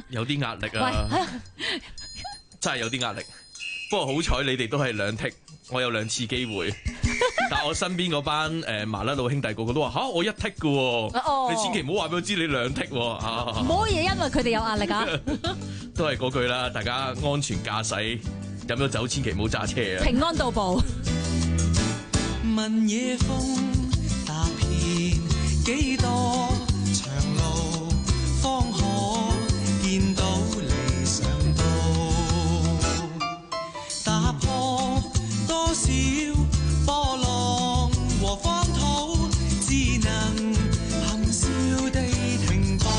啊？ 有啲壓力啊，真係有啲壓力。不過好彩你哋都係兩剔，我有兩次機會。但我身邊嗰班誒麻甩佬兄弟個個都話吓我一剔嘅喎， 哦、 你千祈唔好話俾我知你兩剔喎。唔可以因為佢哋有壓力啊。 都係嗰句啦，大家安全駕駛，飲咗酒千祈唔好揸車啊！ 平安到步。 問野風踏遍幾多長路，方可見到理想道，打破多少波浪和荒土，只能含笑地停步。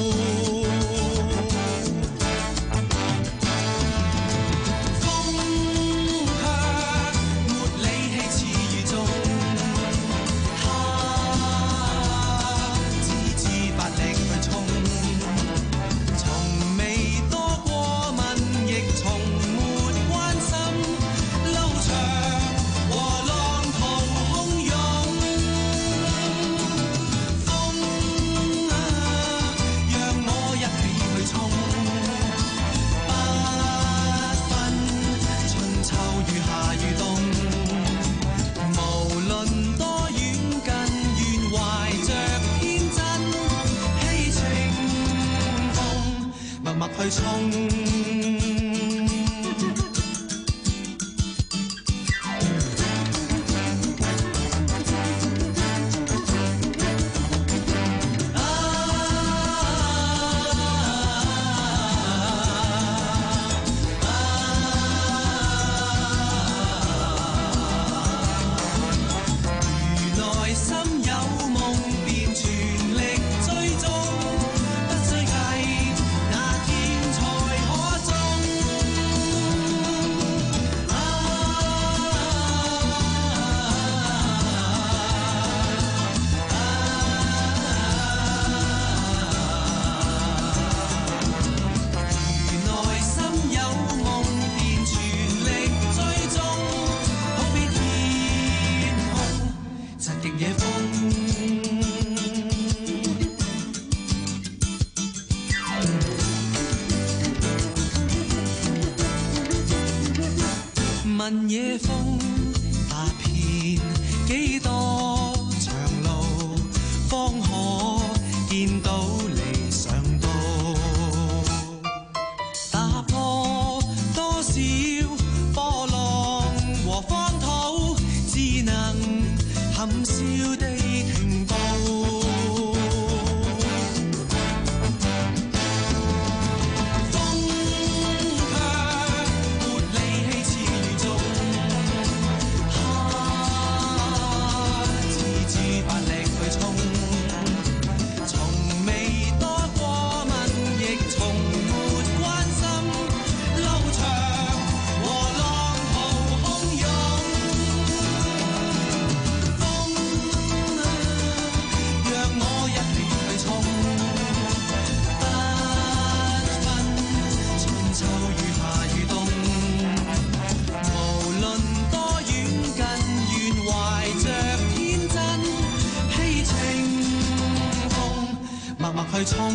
去衝，如內心有夢便全力追蹤，不需計那天才可中。啊如內心有夢便全力追蹤，好比天空疾極野風。問野風踏遍幾多長路，方可見到理想道，打破多少波浪和荒土，只能含笑地停步。去衝。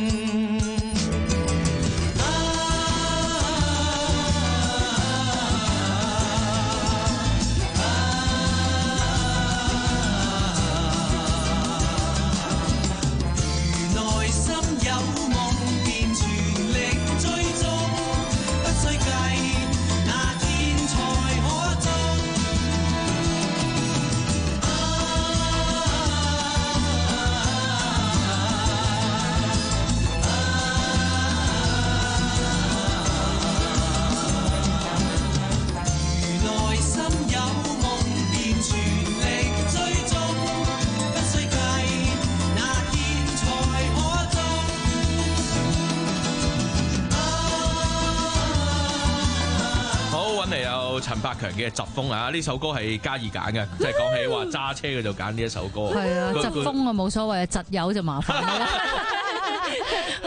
陳百強嘅《疾風》啊，呢首歌係嘉義揀嘅，即係講起話揸車嘅就揀呢一首歌。 係啊，疾風啊冇所謂啊，疾友就麻煩啦。好驚。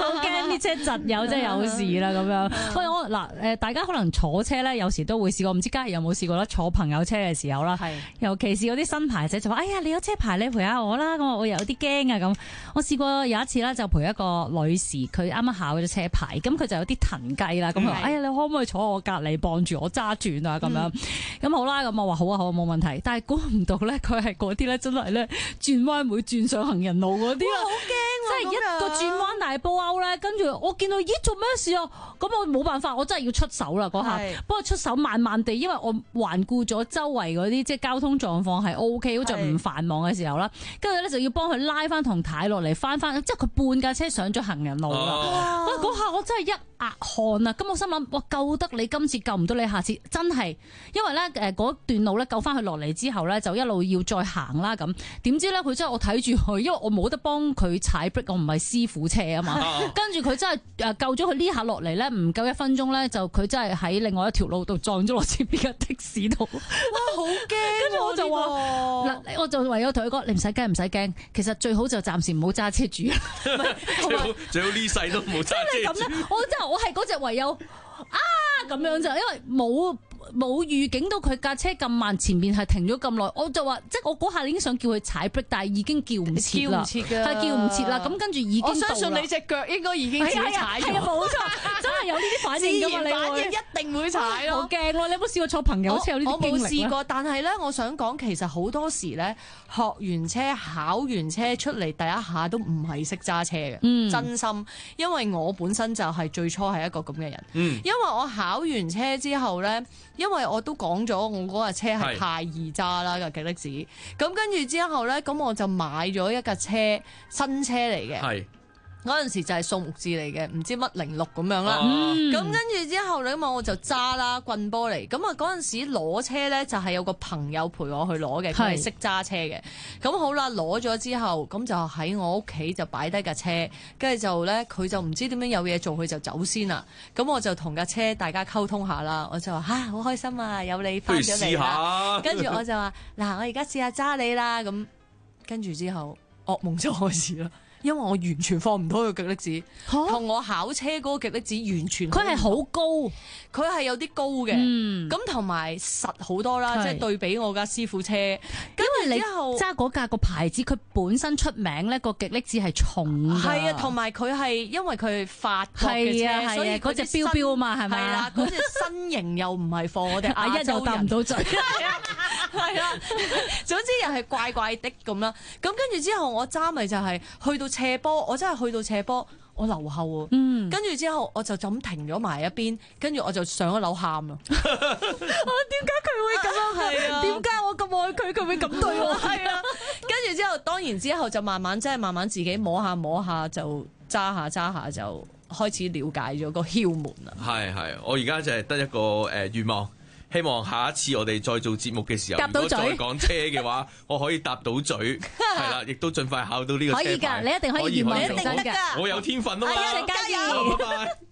啲車窒友真係有事啦咁樣。喂，我嗱誒，大家可能坐車咧，有時都會試過，唔知嘉怡有冇試過啦？坐朋友車嘅時候啦，尤其是嗰啲新牌仔就話：哎呀，你有車牌你陪下我啦。咁我又有啲驚啊咁。我試過有一次啦，就陪一個女士，佢啱啱考咗車牌，咁佢就有啲騰雞啦。咁佢話：哎呀，你可唔可以坐我隔離，傍住我揸轉啊？咁樣咁好啦。咁我話好啊好啊，冇問題。但係估唔到咧，佢係嗰啲咧，真係咧轉彎會轉上行人路嗰啲啊！ 好驚啊！ 即係一個轉彎大波歐咧，跟住我見到咦做咩事啊？咁我冇辦法，我真係要出手啦嗰下。不過出手慢慢地，因為我環顧咗周圍嗰啲即係交通狀況係 O K，好似唔繁忙嘅時候啦。跟住咧就要幫佢拉翻同太落嚟，翻翻，即係佢半架車上咗行人路啦。哇！嗰下我真係一額汗啊！咁我心諗，哇救得你今次救唔到你下次，真係，因為咧誒嗰段路咧救翻佢落嚟之後咧，就一路要再行啦咁。點知咧佢真係我睇住佢，因為我冇得幫佢踩 brake，我唔係師傅車啊嘛。跟住佢真係誒救咗佢呢下落嚟咧，唔夠一分鐘咧，就佢真係喺另外一條路度撞咗落前邊嘅的士度。 哇！好驚！ 跟住我就話嗱，我就唯有同佢講，你唔使驚，唔使驚。其實最好就暫時唔好揸車住。 最好最好呢世都唔好揸車住。 我真係我係嗰隻唯有啊咁樣就，因為冇。冇預警到佢架車咁慢，前面係停咗咁耐，我就話即係我嗰下已經想叫佢踩 brake，但係已經叫唔切啦，係叫唔切啦。咁跟住已經到啦。我相信你隻腳應該已經自己踩咗。係啊，冇錯，真係有呢啲反應㗎嘛，你反應一定會踩咯。 好驚咯！你有冇試過坐朋友車有呢啲經歷？ 我冇試過，但係咧，我想講其實好多時咧，學完車、考完車出嚟第一下都唔係識揸車嘅，嗯、真心。因為我本身就係最初係一個咁嘅人，嗯、因為我考完車之後咧。因為我都講咗，我嗰架車係太易揸啦個極力子，咁跟住之後咧，咁我就買咗一架車新車嚟嘅。嗰陣時就係數目字嚟嘅，唔知乜零六咁樣啦。咁跟住之後咧，咁我就揸啦棍波嚟。咁啊嗰陣時攞車咧，就係有個朋友陪我去攞嘅，佢係識揸車嘅。咁好啦，攞咗之後，咁就喺我屋企就擺低架車，跟住就咧佢就唔知點樣有嘢做，佢就走先啦。咁我就同架車大家溝通下啦，我就話嚇好開心啊，有你翻咗嚟啦。跟住我就話嗱，我而家試下揸你啦。咁跟住之後噩夢就開始啦。因為我完全放唔到個極力子，同我考車嗰個極力子完全， 佢係好高， 佢係有啲高嘅，咁同埋實好多啦，即係對比我架師傅車。 因為你揸嗰架個牌子，佢本身出名咧，個極力子係重㗎。 係啊，同埋佢係因為佢係法國嘅車，所以嗰隻標標啊嘛，係咪？ 係啦，嗰隻身形又唔係貨我哋亞洲人，答唔到嘴。 係啊，總之又係怪怪的咁啦。咁跟住之後，我揸咪就係去到斜坡，我真係去到斜坡，我留後喎。嗯，跟住之後我就就咁停咗埋一邊，跟住我就上咗樓喊啦。我點解佢會咁樣？係啊，點解我咁愛佢，佢會咁對我？係啊，跟住之後，當然之後就慢慢即係慢慢自己摸下摸下，就揸下揸下就開始了解咗個竅門啦。係係，我而家就係得一個誒願望。希望下一次我哋再做節目嘅時候，如果再講車嘅話，我可以搭到嘴，係啦，亦都盡快考到呢個車牌。 可以㗎，你一定可以願望成真㗎。 我有天分啊嘛！ 加油！ 拜拜。